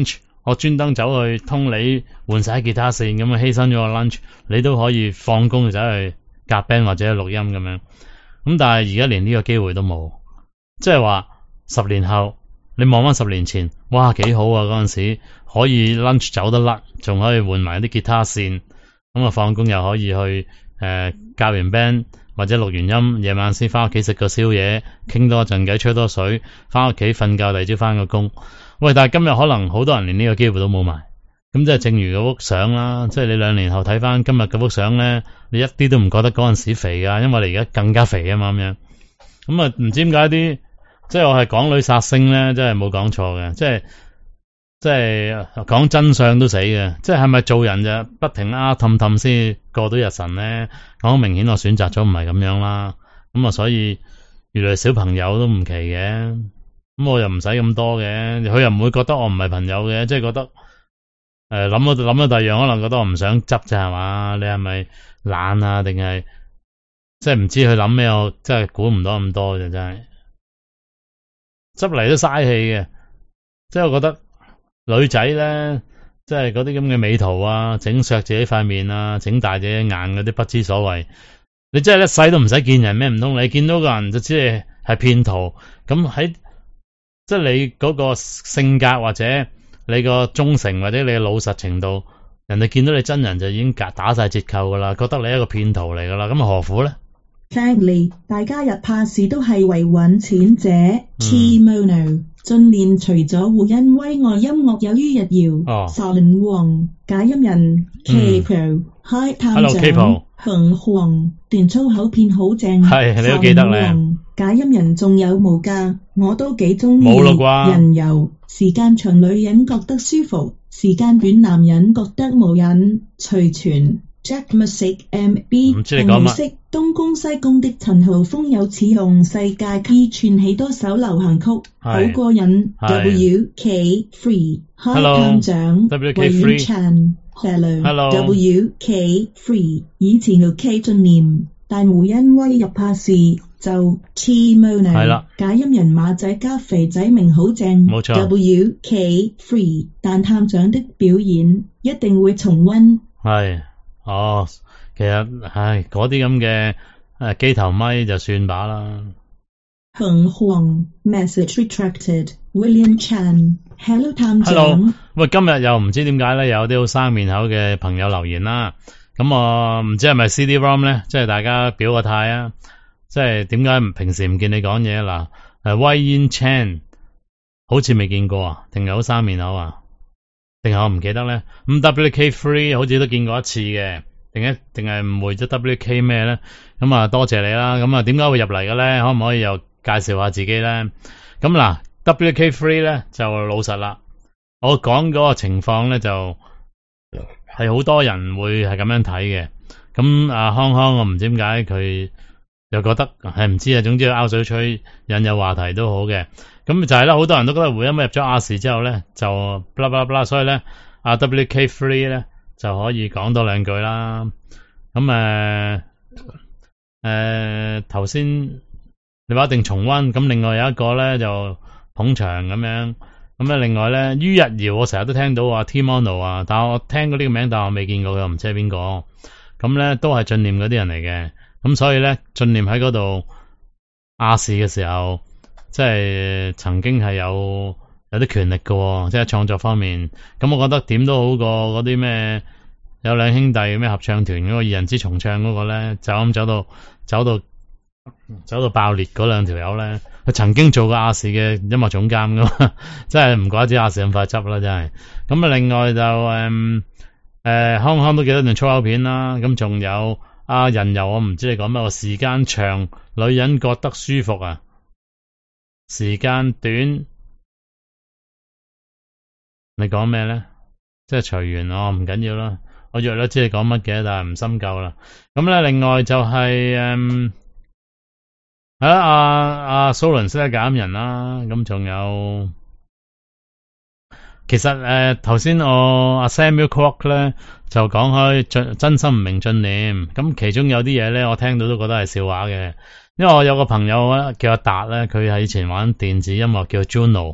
Speaker 1: 我專登走去通你換晒吉他線咁啊，犧牲咗個 lunch， 你都可以放工走去夾 band 或者錄音咁樣。咁但係而家連呢個機會都冇，即係話十年後你望翻十年前，哇幾好啊！嗰陣時可以 lunch 走得甩，仲可以換埋啲吉他線，咁啊放工又可以去誒、呃、夾完 band 或者錄完音，夜晚先翻屋企食個宵夜，傾多陣偈，吹多水，翻屋企瞓覺，第二朝翻個工。喂，但係今日可能好多人連呢個機會都冇埋，咁即係正如嗰幅相啦，即係你兩年後睇翻今日嗰幅相咧，你一啲都唔覺得嗰陣時肥噶，因為你而家更加肥啊嘛咁樣。咁啊，唔知點解啲即係我係港女殺星咧，真係冇講錯嘅，即係即係講真相都死嘅，即係係咪做人就不停啊氹氹先過到日神咧？講明顯我選擇咗唔係咁樣啦，咁啊所以原來小朋友都唔奇嘅。咁我又唔使咁多嘅，佢又唔會覺得我唔係朋友嘅，即係覺得誒諗到諗到第二樣，可能覺得我唔想執咋係嘛？你係咪懶啊？定係即係唔知佢諗咩？我真係估唔到咁多嘅，真係執嚟都嘥氣嘅。即係我覺得女仔咧，即係嗰啲咁嘅美圖啊，整削自己塊面啊，整大隻眼嗰啲不知所謂。你真係一世都唔使見人咩？唔通你見到個人就知係係騙徒？咁喺即係你嗰個性格或者你個忠誠或者你嘅老實程度，人哋見到你真人就已經打晒折扣噶啦，覺得你係一個騙徒嚟噶啦，咁何苦咧
Speaker 2: ？Sadly， 大家日怕事都係為揾錢者。Kimono 進念除咗胡恩威外，音樂有於日耀。Solin 王假音人 Capo Hi 探長恒煌段粗口片好正。
Speaker 1: 係你都記得咧。
Speaker 2: 假音人仲有無價，我都幾中意。
Speaker 1: 冇啦啩？
Speaker 2: 人遊時間長，女人覺得舒服；時間短，男人覺得無癮。隨傳 Jack Music M B
Speaker 1: 唔知你講乜？
Speaker 2: 東宮西宮的陳浩峰有此用世界 Key 串起多首流行曲，好過癮。W K Free Hi 探長
Speaker 1: W K Free
Speaker 2: Hello W K Free 以前要 K 進念，但胡恩威入拍事就 Kimono
Speaker 1: 係啦。
Speaker 2: 假音人馬仔加肥仔名好正，
Speaker 1: 冇錯。
Speaker 2: W K Free 但探長的表演一定會重溫。
Speaker 1: 係哦，其實唉嗰啲咁嘅誒機頭咪就算把啦。
Speaker 2: 恒煌 message retracted William Chan Hello 探長。
Speaker 1: Hello， 喂，今日又唔知點解咧，有啲好生面口嘅朋友留言啦。咁我唔知係咪 C D-ROM 咧，即係大家表個態啊。即係點解平時唔見你講嘢嗱？誒，William Chan 好似未見過啊，定係好生面口啊？定係我唔記得咧？咁 W K Free 好似都見過一次嘅，定係定係誤會咗 W K 咩咧？咁啊，多謝你啦。咁啊，點解會入嚟嘅咧？可唔可以又介紹下自己咧？咁嗱 ，W K Free 咧就老實啦。我講嗰個情況咧就係好多人會係咁樣睇嘅。咁啊，康康我唔知點解佢又覺得係唔知啊。總之拗水吹引有話題都好嘅。咁就係啦，好多人都覺得胡恩威入咗亞視之後咧就 blah blah blah，所以咧啊 W K Free 咧就可以講多兩句啦。咁誒誒頭先你話一定重溫，咁另外有一個咧就捧場咁樣。咁咧另外咧于日堯我成日都聽到話 Timono 啊，但係我聽過呢個名，但係我未見過佢，唔知係邊個。咁咧都係進念嗰啲人嚟嘅。咁所以咧進念喺嗰度亞視嘅時候，即係曾經係有有啲權力嘅，即係創作方面。咁我覺得點都好過嗰啲咩有兩兄弟咩合唱團嗰個二人之重唱嗰個咧，就咁走到走到走到爆裂嗰兩條友咧，佢曾經做過亞視嘅音樂總監噶嘛，真係唔怪之亞視咁快執啦，真係。咁啊，另外就誒誒康康都幾多段粗口片啦，咁仲有阿人遊，我唔知你講乜，時間長女人覺得舒服啊，時間短你講咩咧？即係隨緣哦，唔緊要啦，我約咗知你講乜嘅，但係唔深究啦。咁咧另外就係誒係啦，阿阿蘇倫斯嘅假音人啦，咁仲有其實誒頭先我阿 Samuel Kwok 咧就講開真真心唔明進念，咁其中有啲嘢咧我聽到都覺得係笑話嘅，因為我有個朋友咧叫阿達咧，佢係以前玩電子音樂叫 Juno，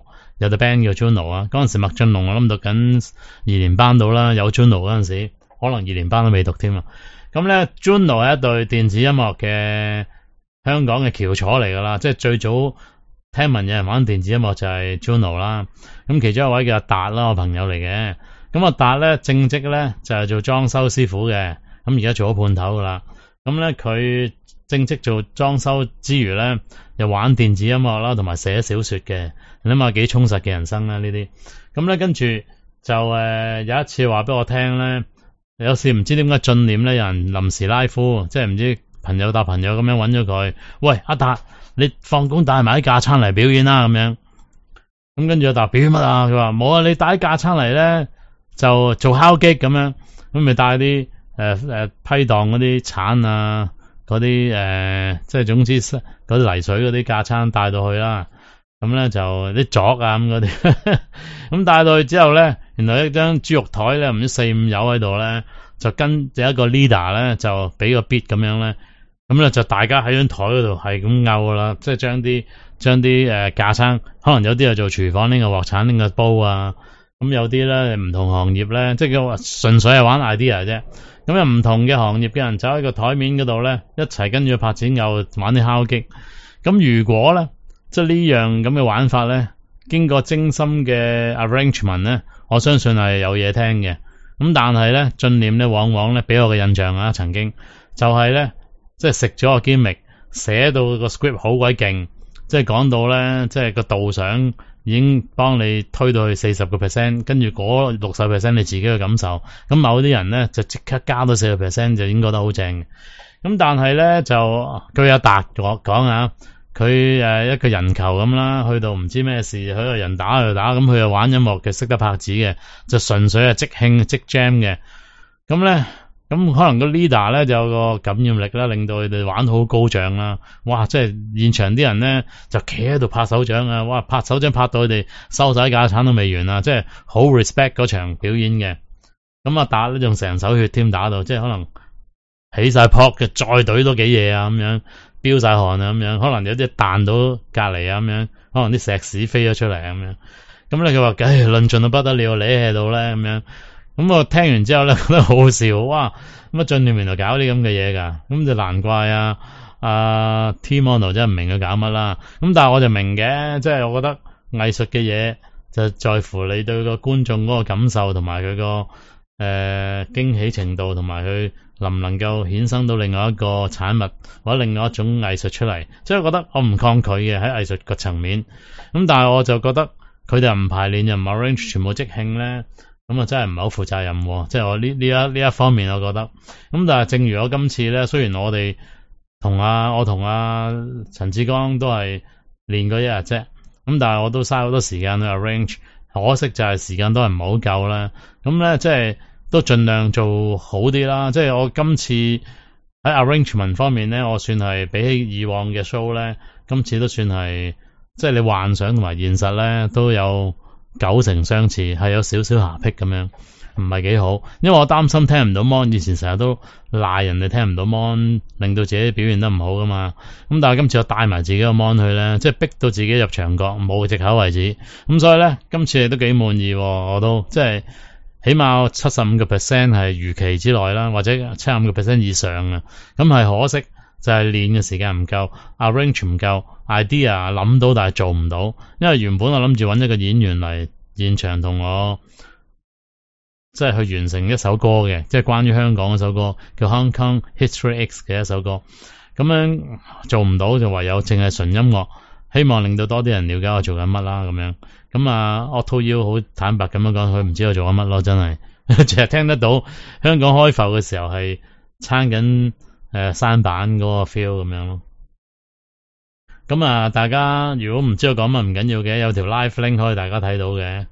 Speaker 1: 有隊 band 叫 Juno 啊。嗰陣時麥浚龍我諗讀緊二年班到啦，有 Juno 嗰陣時，可能二年班都未讀添啊。咁咧 Juno 係一隊電子音樂嘅香港嘅翹楚嚟噶啦，即係最早聽聞有人玩電子音樂就係 Juno 啦。咁其中一位叫阿達啦，我朋友嚟嘅。咁阿達咧正職咧就係做裝修師傅嘅，咁而家做咗判頭噶啦。咁咧佢正職做裝修之餘咧，又玩電子音樂啦，同埋寫小說嘅。你諗下幾充實嘅人生啦呢啲。咁咧跟住就誒、呃、有一次話俾我聽咧，有時唔知點解進念咧有人臨時拉夫，即係唔知朋友搭朋友咁樣揾咗佢，喂阿達，你放工帶埋啲架撐嚟表演啦咁樣。咁跟住阿達表演乜啊？佢話冇啊，你帶啲架撐嚟咧就做敲擊咁樣，咁咪帶啲誒誒批盪嗰啲鏟啊，嗰啲誒即係總之嗰啲泥水嗰啲架撐帶到去啦。咁咧就啲鑿啊咁嗰啲，咁帶到去之後咧，原來一張豬肉台咧，唔知四五友喺度咧，就跟有一個 leader 咧，就俾個 beat 咁樣咧，咁咧就大家喺張台嗰度係咁拗噶啦，即係將啲將啲誒架撐，可能有啲係做廚房拎個鑊鏟拎個煲啊，咁有啲咧唔同行業咧，即係叫純粹係玩 idea 啫。咁有唔同嘅行業嘅人走喺個台面嗰度咧，一齊跟住拍子拗玩啲敲擊。咁如果咧，即係呢樣咁嘅玩法咧，經過精心嘅 arrangement 咧，我相信係有嘢聽嘅。咁但係咧，進念咧往往咧俾我嘅印象啊，曾經就係咧，即係食咗個 gimmick，寫到個 script 好鬼勁，即係講到咧，即係個導賞已經幫你推到去四十個 percent，跟住嗰六十 percent 你自己嘅感受。咁某啲人咧就即刻加到四十 percent，就已經覺得好正嘅。咁但係咧就據阿達講講啊。佢誒一個人球咁啦，去到唔知咩事，佢個人打就打，咁佢又玩音樂嘅，識得拍子嘅，就純粹係即興即 jam 嘅。咁咧，咁可能個 leader 咧就有個感染力啦，令到佢哋玩到好高漲啦。哇！即係現場啲人咧就企喺度拍手掌啊！哇！拍手掌拍到佢哋收晒架撐都未完啊！即係好 respect 嗰場表演嘅。咁啊打咧仲成手血添，打到即係可能起晒泡嘅，再懟多幾嘢啊咁樣。飆晒汗啊咁樣，可能有啲彈到隔籬啊咁樣，可能啲石屎飛咗出嚟咁樣。咁咧佢話，唉，論盡到不得了，你喺度咧咁樣。咁我聽完之後咧，覺得好好笑，哇！咁啊進念原來搞啲咁嘅嘢噶，咁就難怪啊啊 T-Mono 真係唔明佢搞乜啦。咁但係我就明嘅，即係我覺得藝術嘅嘢就在乎你對個觀眾嗰個感受同埋佢個誒驚喜程度，同埋佢能唔能夠衍生到另外一個產物或者另外一種藝術出嚟。所以我覺得我唔抗拒嘅喺藝術個層面。咁但係我就覺得佢哋唔排練又唔 arrange 全部即興咧，咁啊真係唔係好負責任。即係我呢呢一呢一方面我覺得。咁但係正如我今次咧，雖然我哋同阿我同阿陳志剛都係練過一日啫，咁但係我都嘥好多時間去 arrange， 可惜就係時間都係唔好夠啦。咁咧即係都盡量做好啲啦。即係我今次喺 arrangement 方面咧，我算係比起以往嘅 show 咧，今次都算係即係你幻想同埋現實咧都有九成相似，係有少少瑕疵咁樣，唔係幾好。因為我擔心聽唔到 mon， 以前成日都賴人哋聽唔到 mon， 令到自己表現得唔好噶嘛。咁但係今次我帶埋自己個 mon 去咧，即係逼到自己入牆角，冇藉口為止。咁所以咧，今次都幾滿意，我都即係。起碼七十五個 percent 係預期之內啦，或者七十五個 percent 以上啊。咁係可惜就係練嘅時間唔夠 ，arrange 唔夠 ，idea 諗到但係做唔到。因為原本我諗住揾一個演員嚟現場同我，即係去完成一首歌嘅，即係關於香港嗰首歌叫 Hong Kong History X 嘅一首歌。咁樣做唔到就唯有淨係純音樂，希望令到多啲人了解我做緊乜啦咁樣。咁啊 Otto Yu 好坦白咁樣講，佢唔知我做緊乜咯，真係淨係聽得到香港開埠嘅時候係撐緊誒山板嗰個 feel 咁樣咯。咁啊，大家如果唔知我講乜唔緊要嘅，有條 live link 可以大家睇到嘅。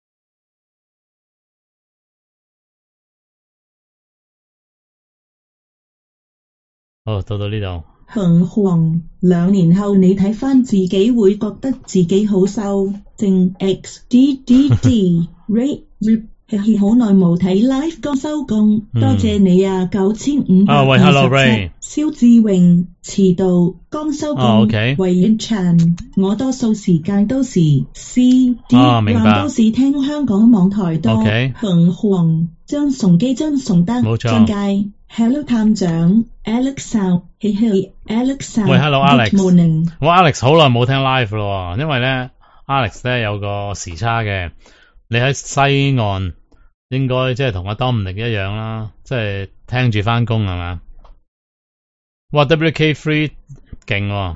Speaker 1: 好，到到呢度。
Speaker 2: 很黃，兩年後你睇返自己會覺得自己好瘦。正 X D D D Rate 嘻嘻，好耐冇睇 live 剛收工，
Speaker 1: 嗯
Speaker 2: 多謝你啊！九千五百
Speaker 1: 啊喂
Speaker 2: 二
Speaker 1: ，Hello
Speaker 2: 十
Speaker 1: Ray
Speaker 2: 七，蕭志榮遲到剛收
Speaker 1: 哦
Speaker 2: 工，
Speaker 1: ，OK
Speaker 2: 維園陳，我多數時間都是 C D，
Speaker 1: 啊明白
Speaker 2: 還都是聽香港網台多。
Speaker 1: OK
Speaker 2: 馮紅張崇基張崇德
Speaker 1: 冇錯
Speaker 2: 張佳 Hello 探長 Alex 嘻嘻 Alex
Speaker 1: 喂，Hello Alex
Speaker 2: Good morning。
Speaker 1: 我 Alex 好耐冇聽 live 咯，因為咧 Alex 咧有個時差嘅，你喺西岸應該即係同阿 Dominic 一樣啦，即係聽住翻工係嘛？哇 W K three 勁喎！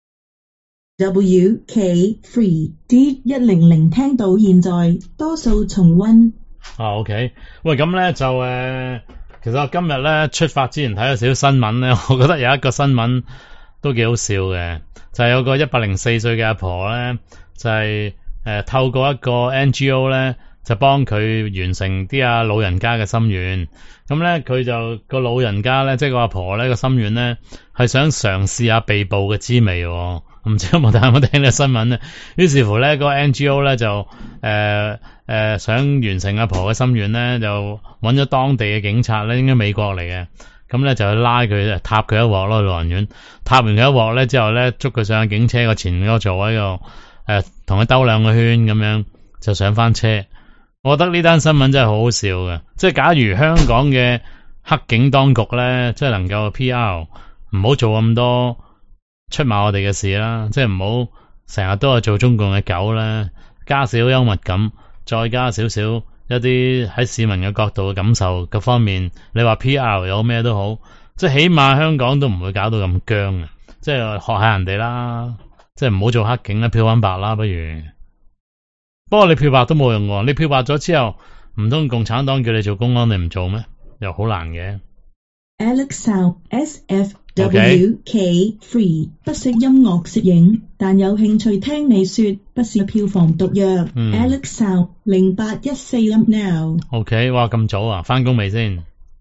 Speaker 2: W K three D 一零零聽到現在，多數重溫。
Speaker 1: 啊 OK，喂咁咧就誒、呃，其實我今日咧出發之前睇咗少少新聞咧，我覺得有一個新聞都幾好笑嘅，就係、是、有個一百零四歲嘅阿婆咧，就係、是、誒、呃、透過一個 N G O 咧，就幫佢完成啲啊老人家嘅心願。咁咧佢就個老人家咧，即係個阿婆咧個心願咧，係想嘗試下被捕嘅滋味、哦。唔知有冇大家有冇聽呢個新聞咧？於是乎咧，個 N G O 咧就誒誒、呃呃、想完成阿婆嘅心願咧，就揾咗當地嘅警察咧，應該美國嚟嘅，咁咧就去拉佢，踏佢一鑊咯，老人院踏完佢一鑊咧之後咧，捉佢上警車個前嗰個座位度，誒同佢兜兩個圈咁樣就上翻車。我覺得呢單新聞真係好好笑嘅，即係假如香港嘅黑警當局咧，即係能夠 P R 唔好做咁多出賣我哋嘅事啦，即係唔好成日都係做中共嘅狗啦，加少幽默感，再加少少一啲喺市民嘅角度嘅感受各方面，你話 P R 有咩都好，即係起碼香港都唔會搞到咁僵嘅，即係學下人哋啦，即係唔好做黑警啦，漂翻白啦不如。不過你漂白都冇用喎，你漂白咗之後，唔通共產黨叫你做公安你唔做咩？又好難嘅。
Speaker 2: Alex S F W K three 不識音樂攝影，但有興趣聽你說，不是票房毒藥。
Speaker 1: 嗯、
Speaker 2: Alex 零八一四 now。
Speaker 1: OK， 哇咁早啊，返工未先？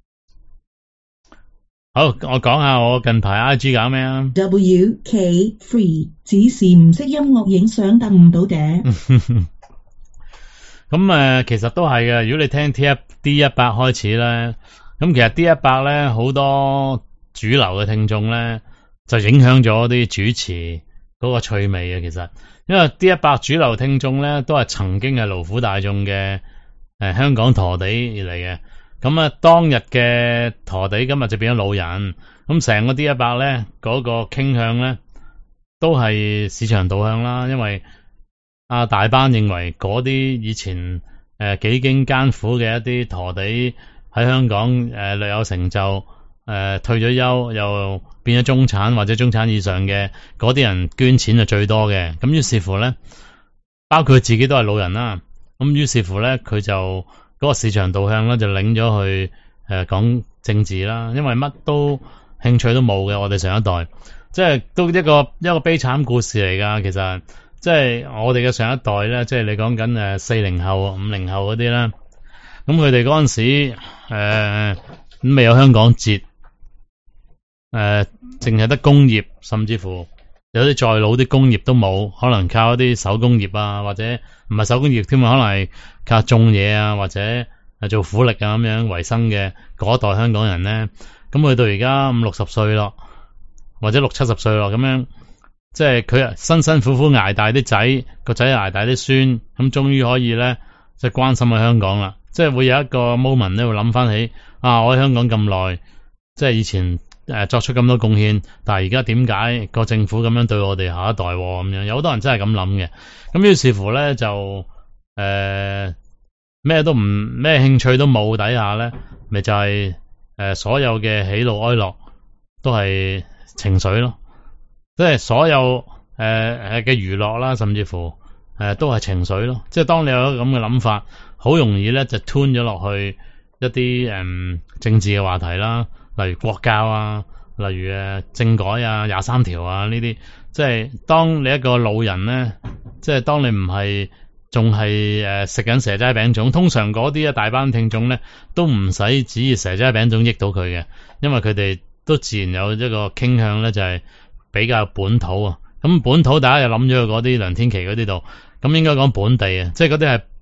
Speaker 1: 好，我講下我近排 I G 搞咩啊
Speaker 2: ？W K three 只是唔識音樂影相，得唔到嘅。
Speaker 1: 咁誒、呃，其實都係嘅。如果你聽 T 一 D 一百開始咧，咁其實 D 一百咧好多主流嘅聽眾咧，就影響咗啲主持嗰個趣味嘅。其實，因為 D 一百主流聽眾咧，都係曾經係勞苦大眾嘅誒、呃、香港陀地嚟嘅。咁啊，當日嘅陀地今日就變咗老人。咁成個 D 一百咧嗰個傾向咧，都係市場導向啦，因為啊！大班認為嗰啲以前誒、呃、幾經艱苦嘅一啲陀地喺香港誒、呃、略有成就誒、呃、退咗休又變咗中產或者中產以上嘅嗰啲人捐錢就最多嘅。咁於是乎咧，包括佢自己都係老人啦。咁於是乎咧，佢就嗰、嗰個市場導向咧就領咗去誒講、呃、政治啦。因為乜都興趣都冇嘅，我哋上一代即係都一個一個悲慘故事嚟㗎。其實。即係我哋嘅上一代咧，即係你講緊誒四零後、五零後嗰啲啦，咁佢哋嗰陣時誒、呃、未有香港節，誒淨係得工業，甚至乎有啲再老啲工業都冇，可能靠一啲手工業啊，或者唔係手工業添啊，可能係靠種嘢啊，或者係做苦力啊咁樣為生嘅嗰代香港人咧，咁去到而家五六十歲咯，或者六七十歲咯咁樣。即係佢辛辛苦苦捱大啲仔，個仔捱大啲孫，咁終於可以咧，即係關心喺香港啦。即係會有一個 moment 咧，會諗翻起啊，我喺香港咁耐，即係以前誒、呃、作出咁多貢獻，但係而家點解個政府咁樣對我哋下一代咁樣？有好多人真係咁諗嘅。咁於是乎咧，就誒咩、呃、都唔咩興趣都冇底下咧，咪就係、是、誒、呃、所有嘅喜怒哀樂都係情緒咯。即係所有誒誒嘅娛樂啦，甚至乎誒、呃、都係情緒咯。即係當你有咁嘅諗法，好容易咧就 turn 咗落去一啲誒、嗯、政治嘅話題啦，例如國教啊，例如誒政改啊、廿三條啊呢啲。即係當你一個老人咧，即係當你唔係仲係誒食緊蛇齋餅糭，通常嗰啲一大班聽眾咧都唔使指意蛇齋餅糭益到佢嘅，因為佢哋都自然有一個傾向咧，就係、是。比較本土啊，咁本土大家又諗咗去嗰啲梁天琦嗰啲度，咁應該講本地啊，即係嗰啲係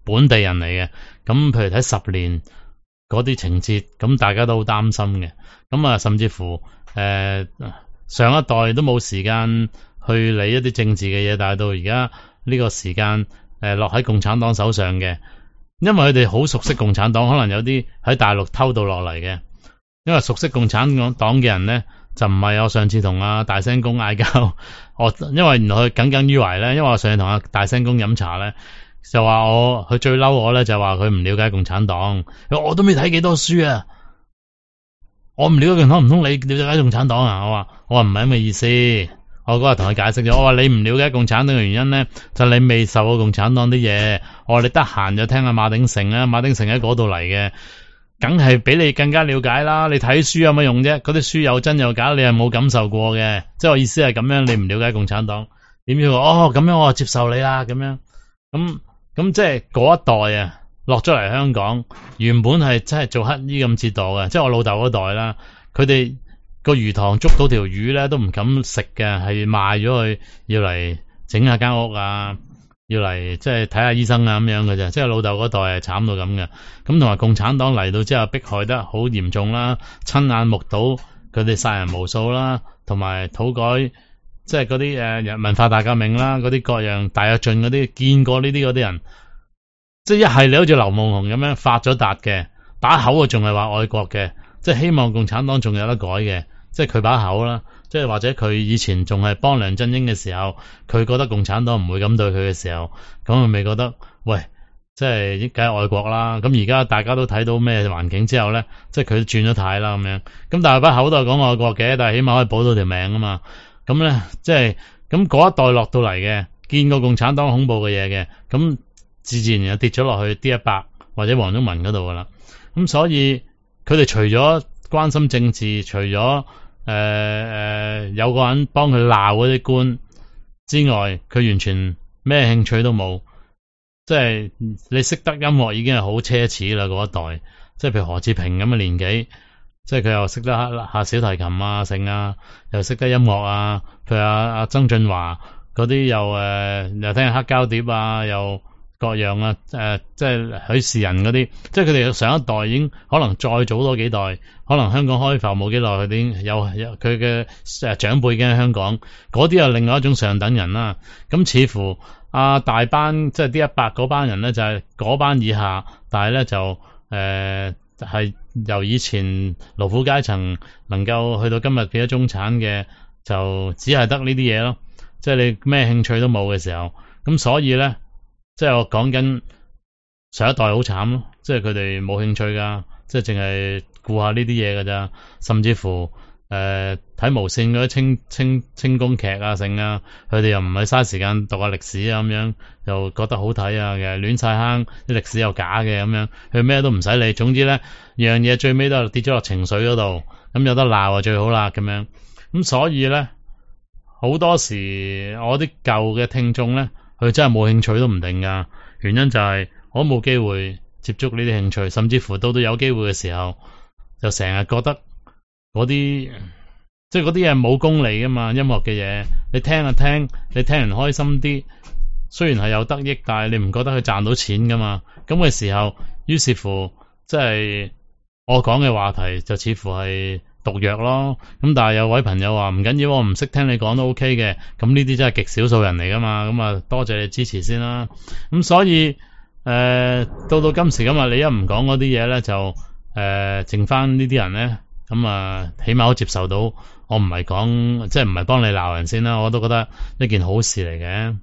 Speaker 1: 本地人嚟嘅。咁譬如睇十年嗰啲情節，咁大家都好擔心嘅。咁啊，甚至乎誒、呃、上一代都冇時間去理一啲政治嘅嘢，但係到而家呢個時間誒、呃、落喺共產黨手上嘅，因為佢哋好熟悉共產黨，可能有啲喺大陸偷渡落嚟嘅。因為熟悉共產黨嘅人咧，就唔係我上次同阿大聲公嗌交，我因為原來佢耿耿於懷咧，因為我上次同阿大聲公飲茶咧，就話我佢最嬲我咧，就話佢唔了解共產黨，佢話我都未睇幾多書啊，我唔了解共產黨，唔通你了解共產黨啊？我話我話唔係咁嘅意思，我嗰日同佢解釋咗，我話你唔了解共產黨嘅原因咧，就你未受過共產黨啲嘢，我話你得閒就聽下馬鼎盛啊，馬鼎盛喺嗰度嚟嘅。梗係比你更加了解啦！你睇書有乜用啫？嗰啲書有真有假，你係冇感受過嘅。即係我意思係咁樣，你唔了解共產黨，點知話哦咁樣我就接受你啦咁樣。咁咁即係嗰一代啊，落咗嚟香港，原本係真係做乞衣咁折墮嘅。即係我老豆嗰代啦，佢哋個魚塘捉到條魚咧都唔敢食嘅，係賣咗去要嚟整下間屋啊。要嚟即係睇下醫生啊咁樣嘅啫，即係老豆嗰代係慘到咁嘅。咁同埋共產黨嚟到之後迫害得好嚴重啦，親眼目睹佢哋殺人無數啦，同埋土改即係嗰啲誒文化大革命啦，嗰啲各樣大躍進嗰啲見過呢啲嗰啲人，即係一係你好似劉夢熊咁樣發咗達嘅，把口啊仲係話愛國嘅，即係希望共產黨仲有得改嘅，即係佢把口啦。即係或者佢以前仲係幫梁振英嘅時候，佢覺得共產黨唔會咁對佢嘅時候，咁佢咪覺得喂，即係梗係愛國啦。咁而家大家都睇到咩環境之後咧，即係佢轉咗軚啦咁樣。咁但係把口都係講愛國嘅，但係起碼可以保到條命啊嘛。咁咧即係咁嗰一代落到嚟嘅，見過共產黨恐怖嘅嘢嘅，咁自自然然就跌咗落去 D 一百或者黃宗文嗰度噶啦。咁所以佢哋除咗關心政治，除咗誒誒、呃，有個人幫佢鬧嗰啲官之外，佢完全咩興趣都冇。即係你識得音樂已經係好奢侈啦，嗰一代。即係譬如何志平咁嘅年紀，即係佢又識得下小提琴啊、成啊，又識得音樂啊。譬如阿阿曾俊華嗰啲又誒、呃，又聽黑膠碟啊，又各樣啊。誒、呃，即係許仕仁嗰啲，即係佢哋上一代已經可能再早多幾代。可能香港開埠冇幾耐，佢哋有有佢嘅誒長輩已經喺香港，嗰啲又另外一種上等人啦。咁似乎啊大班即係 D 一百嗰班人咧，就係、是、嗰班以下，但係咧就誒係、呃、由以前勞苦階層能夠去到今日變咗中產嘅，就只係得呢啲嘢咯。即係你咩興趣都冇嘅時候，咁所以咧，即係我講緊上一代好慘咯，即係佢哋冇興趣噶，即係淨係顧下呢啲嘢噶咋，甚至乎誒睇無線嗰啲清清清宮劇啊剩啊，佢哋又唔係嘥時間讀下歷史啊咁樣，又覺得好睇啊嘅，亂晒坑，啲歷史又假嘅咁樣，佢咩都唔使理，總之咧樣嘢最尾都係跌咗落情緒嗰度，咁有得鬧啊最好啦咁樣，咁所以咧好多時我啲舊嘅聽眾咧，佢真係冇興趣都唔定噶，原因就係我都冇機會接觸呢啲興趣，甚至乎到到有機會嘅時候，就成日覺得嗰啲即係嗰啲嘢冇功利噶嘛，音樂嘅嘢你聽就聽，你聽完開心啲，雖然係有得益，但係你唔覺得佢賺到錢噶嘛？咁嘅時候，於是乎即係我講嘅話題就似乎係毒藥咯。咁但係有位朋友話唔緊要，我唔識聽你講都 OK 嘅。咁呢啲真係極少數人嚟噶嘛？咁啊多謝你支持先啦。咁所以誒、呃、到到今時今日，你一唔講嗰啲嘢咧，就誒、呃、剩翻呢啲人咧，咁啊起碼我接受到。我唔係講即係唔係幫你鬧人先啦，我都覺得一件好事嚟嘅。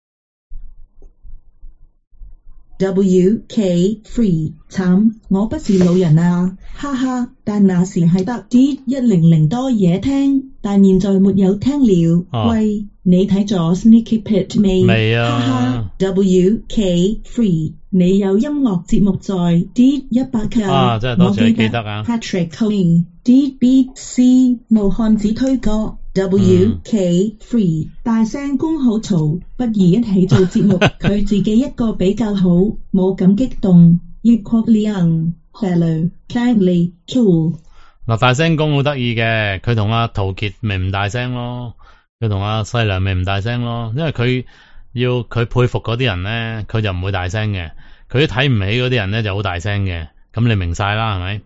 Speaker 2: W K Free 慘，我不是老人啊，哈哈！但那時係得 D 一零零多嘢聽，但現在沒有聽了。
Speaker 1: 哦、
Speaker 2: 喂，你睇咗 Sneaky Pit 未？
Speaker 1: 未啊！
Speaker 2: 哈哈 ！W K Free， 你有音樂節目在 D 一百級
Speaker 1: 啊！真係多謝你記得啊
Speaker 2: ！Patrick Coey D B C 無漢子推歌。W K Free、嗯、大聲公好嘈，不如一起做節目。佢自己一個比較好，冇咁激動。葉國亮 Hello kindly cool
Speaker 1: 嗱，大聲公好得意嘅，佢同阿陶傑咪唔大聲咯，佢同阿細良咪唔大聲咯，因為佢要佢佩服嗰啲人咧，佢就唔會大聲嘅。 佢都睇唔起嗰啲人咧就好大聲嘅，咁你明晒啦係咪？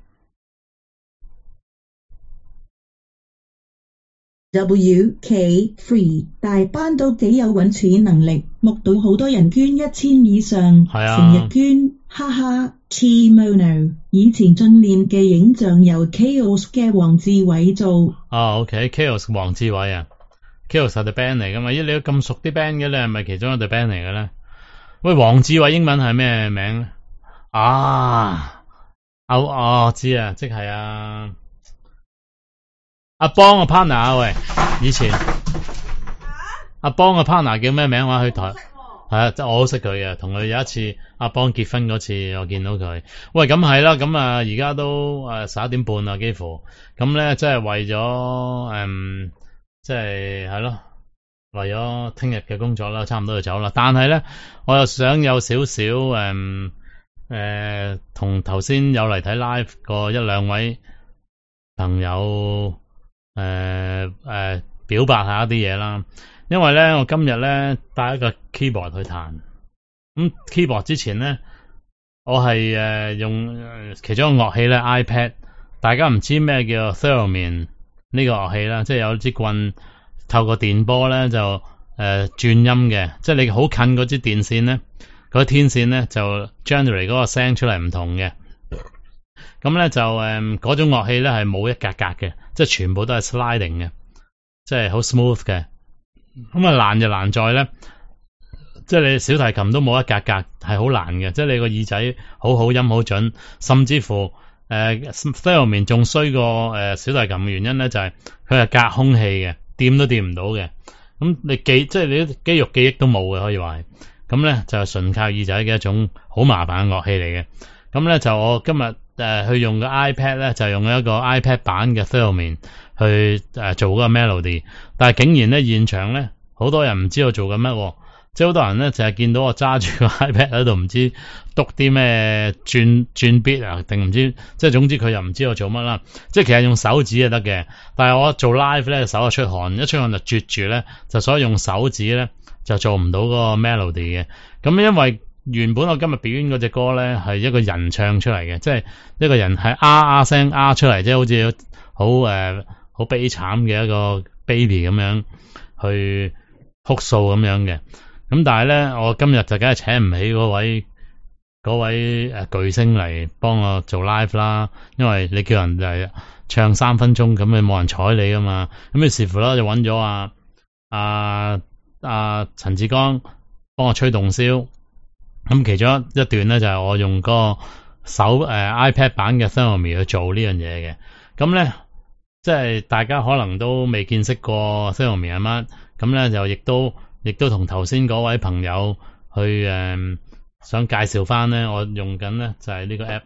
Speaker 2: W K Free 大班都幾有搵錢能力，目睹好多人捐一千以上，
Speaker 1: 係啊
Speaker 2: 成日捐，哈哈。Chimono 以前進念嘅影像由 Chaos 嘅黃志偉做。
Speaker 1: 哦 ，OK，Chaos 黃志偉啊 ，Chaos 係隊 band 嚟噶嘛？咦，你都咁熟啲 band 嘅，你係咪其中一隊 band 嚟嘅咧？喂，黃志偉英文係咩名咧？啊，哦哦，知啊，即係啊。阿邦嘅 partner 啊，喂，以前阿邦嘅 partner 叫咩名話？去台係啊，即係我好識佢嘅，同佢有一次阿邦結婚嗰次，我見到佢。喂，咁係啦，咁啊，而家都誒十一點半啦，幾乎咁咧，即係為咗誒，即係係咯，為咗聽日嘅工作啦，差唔多就走啦。但係咧，我又想有少少誒誒，同頭先有嚟睇 live 個一兩位朋友。誒誒、呃呃，表白下一啲嘢啦，因為咧我今日咧帶一個 keyboard 去彈，咁、嗯、keyboard 之前咧我係誒、呃、用、呃、其中一個樂器咧 iPad， 大家唔知咩叫 Theremin 呢個樂器啦，即係有支棍透過電波咧就誒轉、呃、音嘅，即係你好近嗰支電線咧，嗰天線咧就 generate 嗰個聲出嚟唔同嘅。咁咧就誒嗰、嗯、種樂器咧係冇一格格嘅，即係全部都係 sliding 嘅，即係好 smooth 嘅。咁啊難就難在咧，即係你小提琴都冇一格格，係好難嘅。即係你個耳仔好好音好準，甚至乎誒 Theremin 仲衰過誒、呃、小提琴嘅原因咧，就係佢係隔空氣嘅，掂都掂唔到嘅。咁你記即係你啲肌肉記憶都冇嘅，可以話係。咁咧就係純靠耳仔嘅一種好麻煩嘅樂器嚟嘅。咁咧就我今日。誒、呃，去用個 iPad 咧，就用一個 iPad 版嘅 Theremin 去誒、呃、做嗰個 melody，但係竟然咧現場咧好多人唔知道做緊乜，即係好多人咧淨係見到我揸住個 iPad 喺度，唔知篤啲咩轉轉 beat 啊，定唔知，即係總之佢又唔知我做乜啦。即係其實用手指就得嘅，但係我做 live 咧手就出汗，一出汗就啜住咧，就所以用手指咧就做唔到嗰個 melody 嘅。咁因為原本我今日表演嗰隻歌咧係一個人唱出嚟嘅，即係一個人係啊啊聲啊出嚟，即係好似好誒好悲慘嘅一個 baby 咁樣去哭訴咁樣嘅。咁但係咧，我今日就梗係請唔起嗰位嗰位誒巨星嚟幫我做 live 啦，因為你叫人就係唱三分鐘咁，你冇人睬你噶嘛。咁於是乎啦，就揾咗阿阿阿陳志剛幫我吹洞簫。咁其中一段咧就係、是、我用個手誒、呃、iPad 版嘅 Theremin 去做呢樣嘢嘅。咁咧即係大家可能都未見識過 Theremin 係乜，咁咧就亦都亦都同頭先嗰位朋友去誒、呃、想介紹翻咧，我用緊咧就係、是、呢個 app，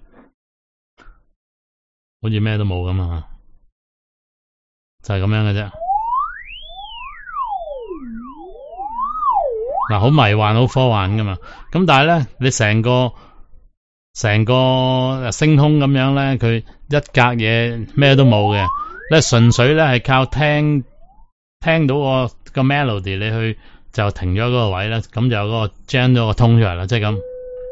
Speaker 1: 好似咩都冇咁啊，就係、是、咁樣嘅啫。嗱，好迷幻，好科幻噶嘛。咁但係咧，你成個成個星空咁樣咧，佢一格嘢咩都冇嘅，咧純粹咧係靠聽聽到個個 melody， 你去就停咗嗰個位咧，咁就有嗰個 jam 咗個通出嚟啦，即係咁。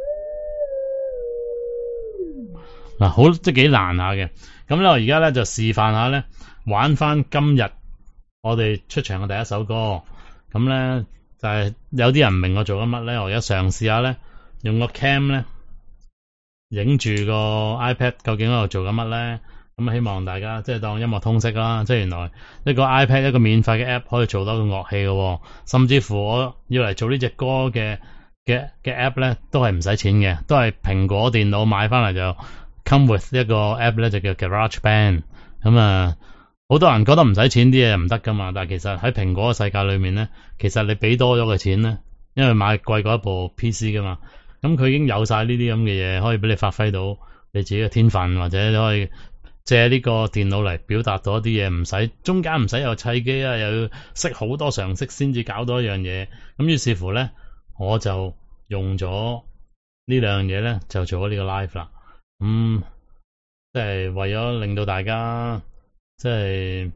Speaker 1: 嗱，好即係幾難下嘅。咁咧，我而家咧就示範下咧，玩翻今日我哋出場嘅第一首歌。咁咧。就係有啲人唔明我做緊乜咧，我而家嘗試下咧，用個 cam 咧影住個 iPad， 究竟喺度做緊乜咧？咁希望大家即係當音樂通識啦，即係原來一個 iPad 一個免費嘅 app 可以做到個樂器嘅，甚至乎我要嚟做呢隻歌嘅嘅嘅 app 咧，都係唔使錢嘅，都係蘋果電腦買翻嚟就 come with 一個 app 咧，就叫 GarageBand。咁啊。好多人覺得唔使錢啲嘢唔得噶嘛，但係其實喺蘋果嘅世界裏面咧，其實你俾多咗嘅錢咧，因為買貴過一部 P C 噶嘛，咁佢已經有晒呢啲咁嘅嘢，可以俾你發揮到你自己嘅天分，或者你可以借呢個電腦嚟表達到一啲嘢，唔使中間唔使有砌機啊，又要識好多常識先至搞到一樣嘢。咁於是乎咧，我就用咗呢兩樣嘢咧，就做咗呢個 live 啦。咁即係為咗令到大家。即係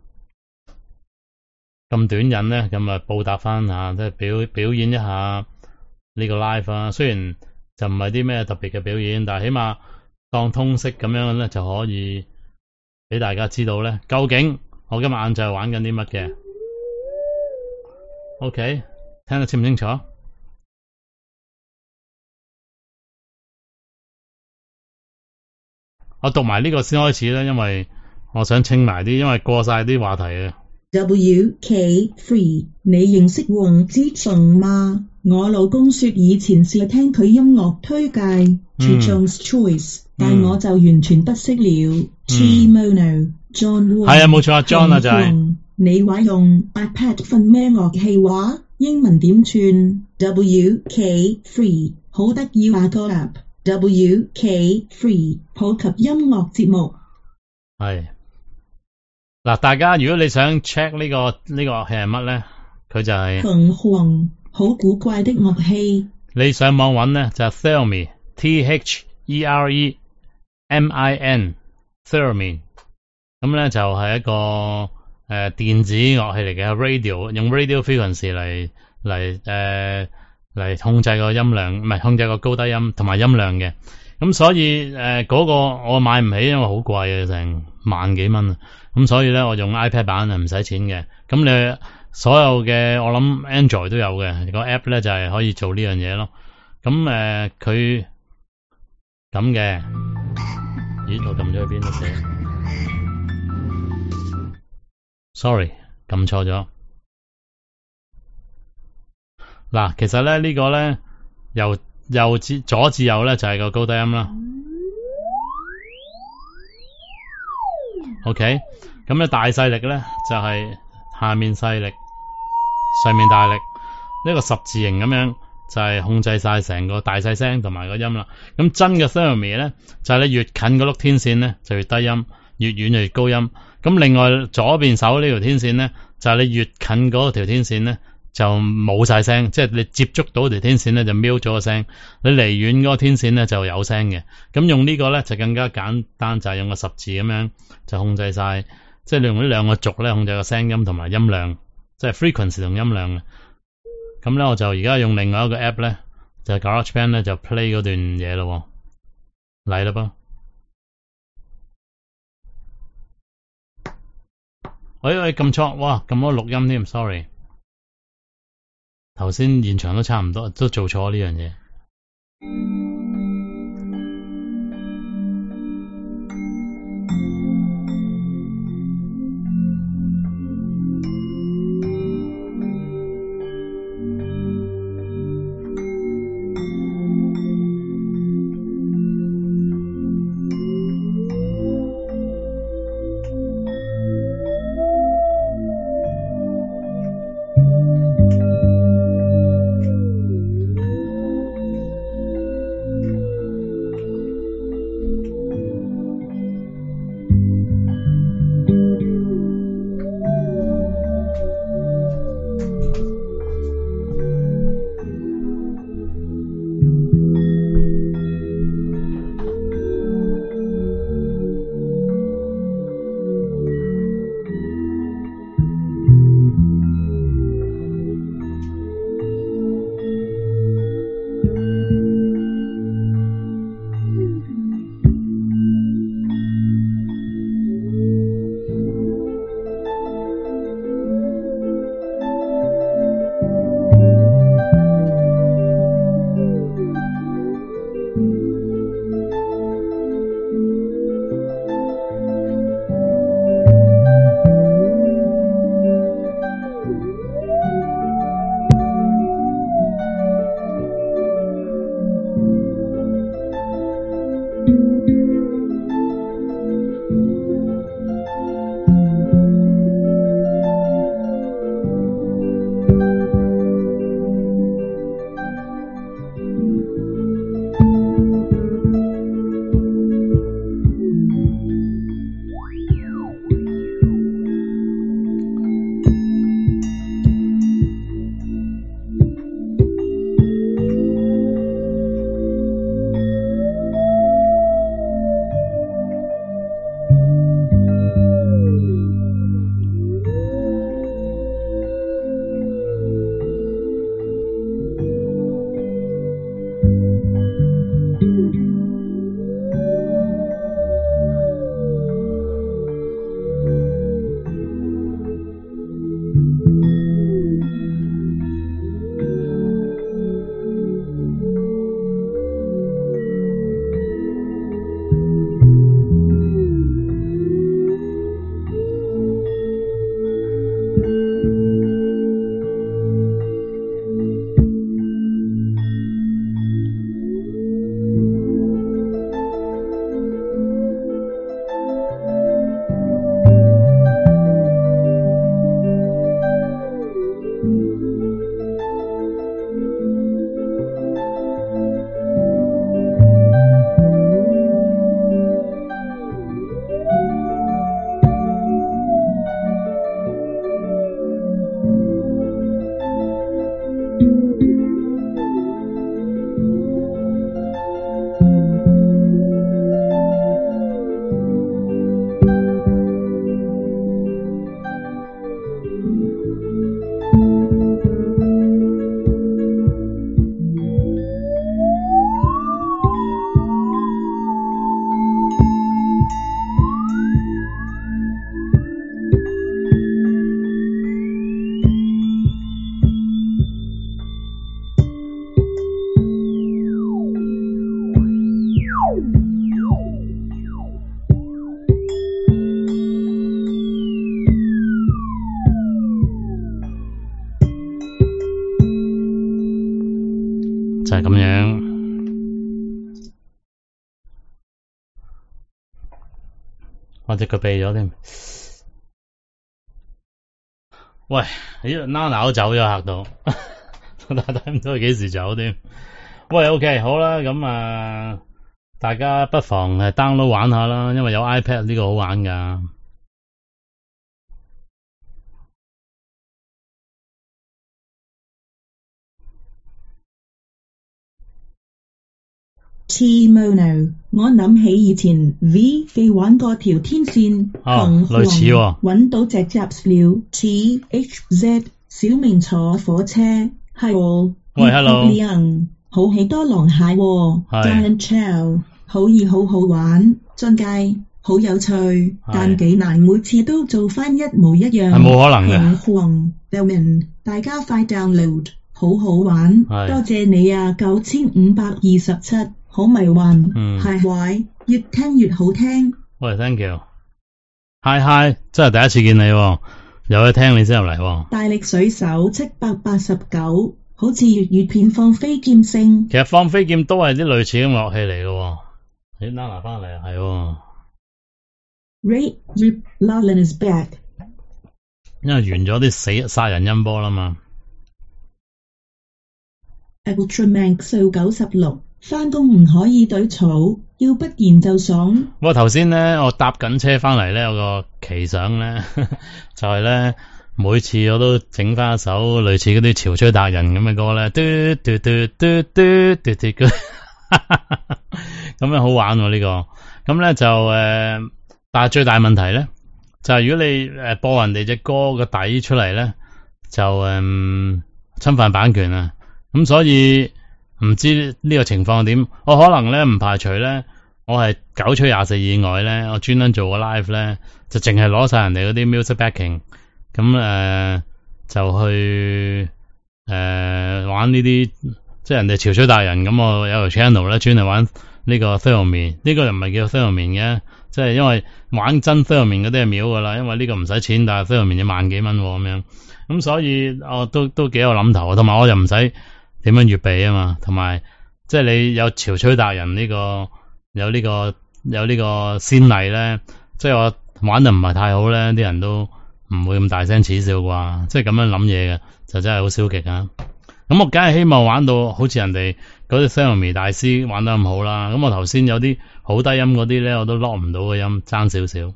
Speaker 1: 咁短癮咧，咁啊報答翻下，即係表表演一下呢個 live 啊。雖然就唔係啲咩特別嘅表演，但係起碼當通識咁樣咧就可以俾大家知道咧，究竟我今日晏晝玩緊啲乜嘅。OK， 聽得清唔清楚？我讀埋呢個先開始啦，因為我想清埋啲，因為過晒啲話題嘅。
Speaker 2: W K Free， 你認識黃之鋒嗎？我老公說以前試聽佢音樂推介，To John's Choice，但我就完全不識了。G Mono John Wong
Speaker 1: 係啊，冇錯啊 ，John 啊就係。
Speaker 2: 你話用 iPad 瞓咩樂器話？英文點串 ？W K Free 好得意啊個 app。W K Free 普及音樂節目。
Speaker 1: 係嗱，大家如果你想 check 呢、這個呢、這個樂器係乜咧，佢就係
Speaker 2: 紅黃好古怪的樂器。
Speaker 1: 你上網揾咧就係 Theremin T H E R E M I N Theremin， 咁咧就係一個誒、呃、電子樂器嚟嘅 radio， 用 radio frequency 嚟嚟誒嚟控制個音量，唔係控制個高低音同埋音量嘅。咁所以誒嗰、呃那個我買唔起，因為好貴啊，成萬幾蚊啊。咁所以咧我用 iPad 版啊，唔使錢嘅。咁你所有嘅我諗 Android 都有嘅個 app 咧，就係、是、可以做呢樣嘢咯。咁誒佢咁嘅，咦我撳咗去邊度寫 ？Sorry， 撳錯咗。嗱，其實咧呢、這個咧由右至左至右咧就係、是、個高低音啦。OK， 咁咧大細力咧就係、是、下面細力，上面大力，呢、這個十字形咁樣就係控制晒成個大細聲同埋個音啦。咁真嘅 Theremin 咧就係、是、你越近嗰碌天線咧就越低音，越遠就越高音。咁另外左邊手呢條天線咧就係、是、你越近嗰條天線咧就冇晒聲，即係你接觸到條天線咧就瞄咗個聲，你離遠嗰個天線咧就有聲嘅。咁用呢個咧就更加簡單，就係、是、用個十字咁樣就控制晒，即係你用呢兩個軸咧控制個聲音同埋音量，即係 frequency 同音量嘅。咁咧我就而家用另外一個 app 咧，就係 GarageBand 咧就 play 嗰段嘢咯，嚟啦噃。喂喂，撳錯，哇，撳咗錄音添 ，sorry。頭先現場都差唔多，都做錯呢樣嘢。 就係咁樣。我隻腳痹咗添。喂，咦 Nana 都走咗嚇到，但係睇唔到佢幾時走添。喂 ，OK， 好啦，咁啊，大家不妨誒 download 玩下啦，因為有 iPad 呢個好玩噶。
Speaker 2: Chimono， 我諗起以前 V 記玩過條天線，
Speaker 1: 哦，類似喎，
Speaker 2: 搵到隻集了 T H Z 小明坐火車，係喎。
Speaker 1: 喂 ，hello，
Speaker 2: 好喜多狼蟹喎 ，Giant Chow， 好易好好玩，進階好有趣，但幾難每次都做返一模一樣，
Speaker 1: 係冇可能嘅。
Speaker 2: Domain， 大家快 download， 好好玩，多謝你啊，九千五百二十七。好迷幻，
Speaker 1: 嗯，
Speaker 2: 嗨嗨，越聽越好聽。
Speaker 1: 喂 ，thank you，嗨嗨，真係第一次見你喎，有得聽你先入嚟喎。
Speaker 2: 大力水手七百八十九，好似粵語片放飛劍聲。
Speaker 1: 其實放飛劍都係啲類似嘅樂器嚟嘅喎。咦 ，Nana 翻嚟係喎。
Speaker 2: Ray Rip Lachlan is back。
Speaker 1: 因為完咗啲死殺人音波啦嘛。
Speaker 2: Ultraman 數九十六。返工唔可以對草，要不然就爽。
Speaker 1: 我頭先咧，我搭緊車翻嚟咧，有個奇想咧，就係咧，每次我都整翻一首類似嗰啲潮吹達人咁嘅歌咧，嘟嘟嘟嘟嘟嘟嘟嘟，咁樣好玩喎呢個。咁咧就誒，但係最大問題咧，就係如果你誒播人哋隻歌個底出嚟咧，就誒侵犯版權啊。咁所以。唔知呢個情況點，我可能咧唔排除咧，我係九吹廿四以外咧，我專登做個 live 咧，就淨係攞晒人哋嗰啲 music backing，咁誒、呃、就去誒、呃、玩呢啲，即係人哋潮吹達人，咁我有條 channel 咧專係玩呢個 theremin， 呢個又唔係叫 theremin 嘅，即係因為玩真 theremin 嗰啲係秒噶啦，因為呢個唔使錢，但係 theremin 要萬幾蚊咁樣，咁所以我都都幾有諗頭，同埋我又唔使。點樣預備啊嘛，同埋即係你有潮吹達人呢個有呢個有呢個先例咧，即係我玩得唔係太好咧，啲人都唔會咁大聲恥笑啩，即係咁樣諗嘢嘅就真係好消極啊！咁我梗係希望玩到好似人哋嗰啲 theremin 大師玩得咁好啦。咁我頭先有啲好低音嗰啲咧，我都 lock 唔到個音，爭少少。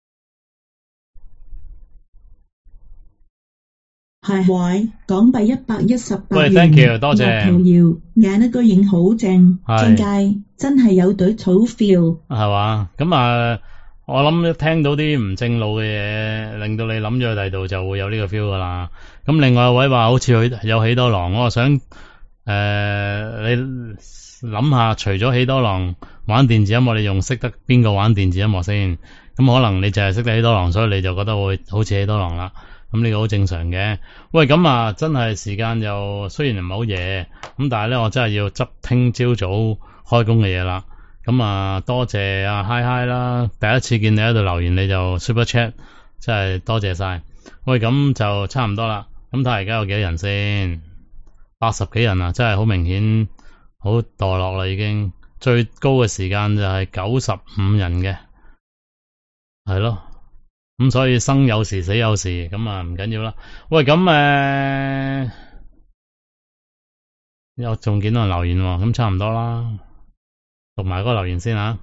Speaker 2: 係喂，港幣一百一十八元。
Speaker 1: 喂 ，thank you， 多謝。
Speaker 2: 圖耀眼一個影好正，真界真係有隊草 feel。
Speaker 1: 係嘛？咁啊，我諗聽到啲唔正路嘅嘢，令到你諗咗去第度就會有呢個 feel 噶啦。咁另外一位話好似有喜多郎，我想誒、呃，你諗下，除咗喜多郎玩電子音樂，你仲識得邊個玩電子音樂先？咁可能你就係識得喜多郎，所以你就覺得會好似喜多郎啦。咁呢個好正常嘅。喂，咁啊，真係時間又雖然唔係好夜，咁但係咧，我真係要執聽朝早開工嘅嘢啦。咁啊，多謝啊嗨嗨啦，第一次見你喺度留言，你就 super chat， 真係多謝晒。喂，咁就差唔多啦。咁睇下而家有幾多人先？八十幾人啊，真係好明顯，好墮落啦已經。最高嘅時間就係九十五人嘅，係咯。咁所以生有時死有時，咁啊唔緊要啦。喂，咁誒，又仲見到人留言喎，咁差唔多啦。讀埋嗰個留言先吓。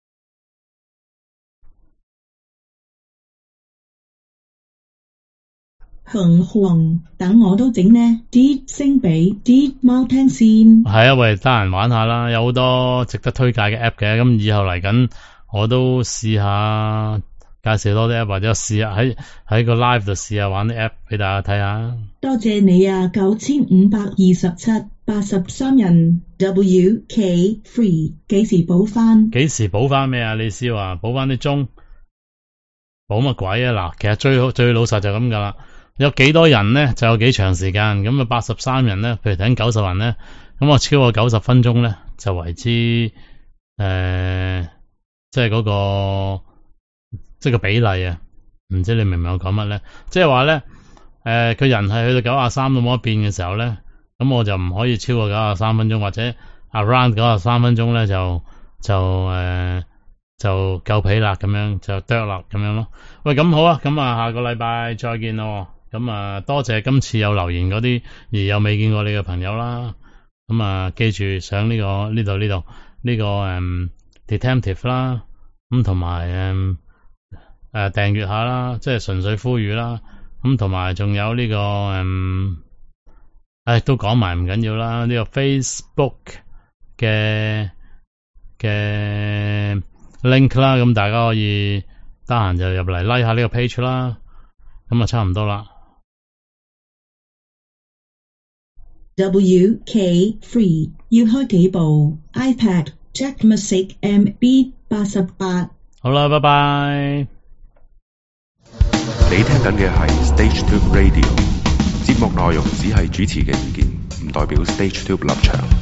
Speaker 2: 紅紅，等我都整呢啲聲俾啲貓聽先。
Speaker 1: 係啊，喂，得閒玩下啦，有好多值得推介嘅 app 嘅，咁以後嚟緊我都試下。介紹多啲 app 或者試下喺喺個 live 度試下玩啲 app 俾大家睇下。
Speaker 2: 多謝你啊，九千五百二十七八十三人 W K Free 幾時補翻？
Speaker 1: 幾時補翻咩啊？你試話補翻啲鐘？補乜鬼啊？嗱，其實最最老實就咁噶啦。有幾多人咧就有幾長時間。咁啊八十三人咧，譬如睇九十人咧，咁我超過九十分鐘咧就為之誒、呃，即係嗰、嗰個。即係個比例啊，唔知你明唔明我講乜咧？即係話咧，誒、呃，佢人係去到九十三都冇得變嘅時候咧， 咁我就唔可以超過九十三分鐘，或者 around 九十三分鐘咧就就誒、呃、就夠皮啦，咁樣就剁啦咁樣咯。喂，咁好啊，咁啊下個禮拜再見咯。咁啊多謝今次有留言嗰啲而又未見過你嘅朋友啦。咁啊記住上呢、這個呢度呢度呢個誒、嗯、detective 啦，咁同埋誒誒訂閱下啦，即係純粹呼籲啦。咁同埋仲有呢、這個誒。嗯誒，都講埋唔緊要啦。呢、這個 Facebook 嘅嘅 link 啦，咁大家可以得閒就入嚟 like 下呢個 page 啦。咁啊，差唔多啦。
Speaker 2: W K Free 要開幾部 iPad Jack Music M B 八十八。
Speaker 1: 好啦，拜拜。
Speaker 3: 你聽緊嘅係 Stage Tube Radio。節目內容只係主持嘅意見，唔代表 Stage Tube 立場。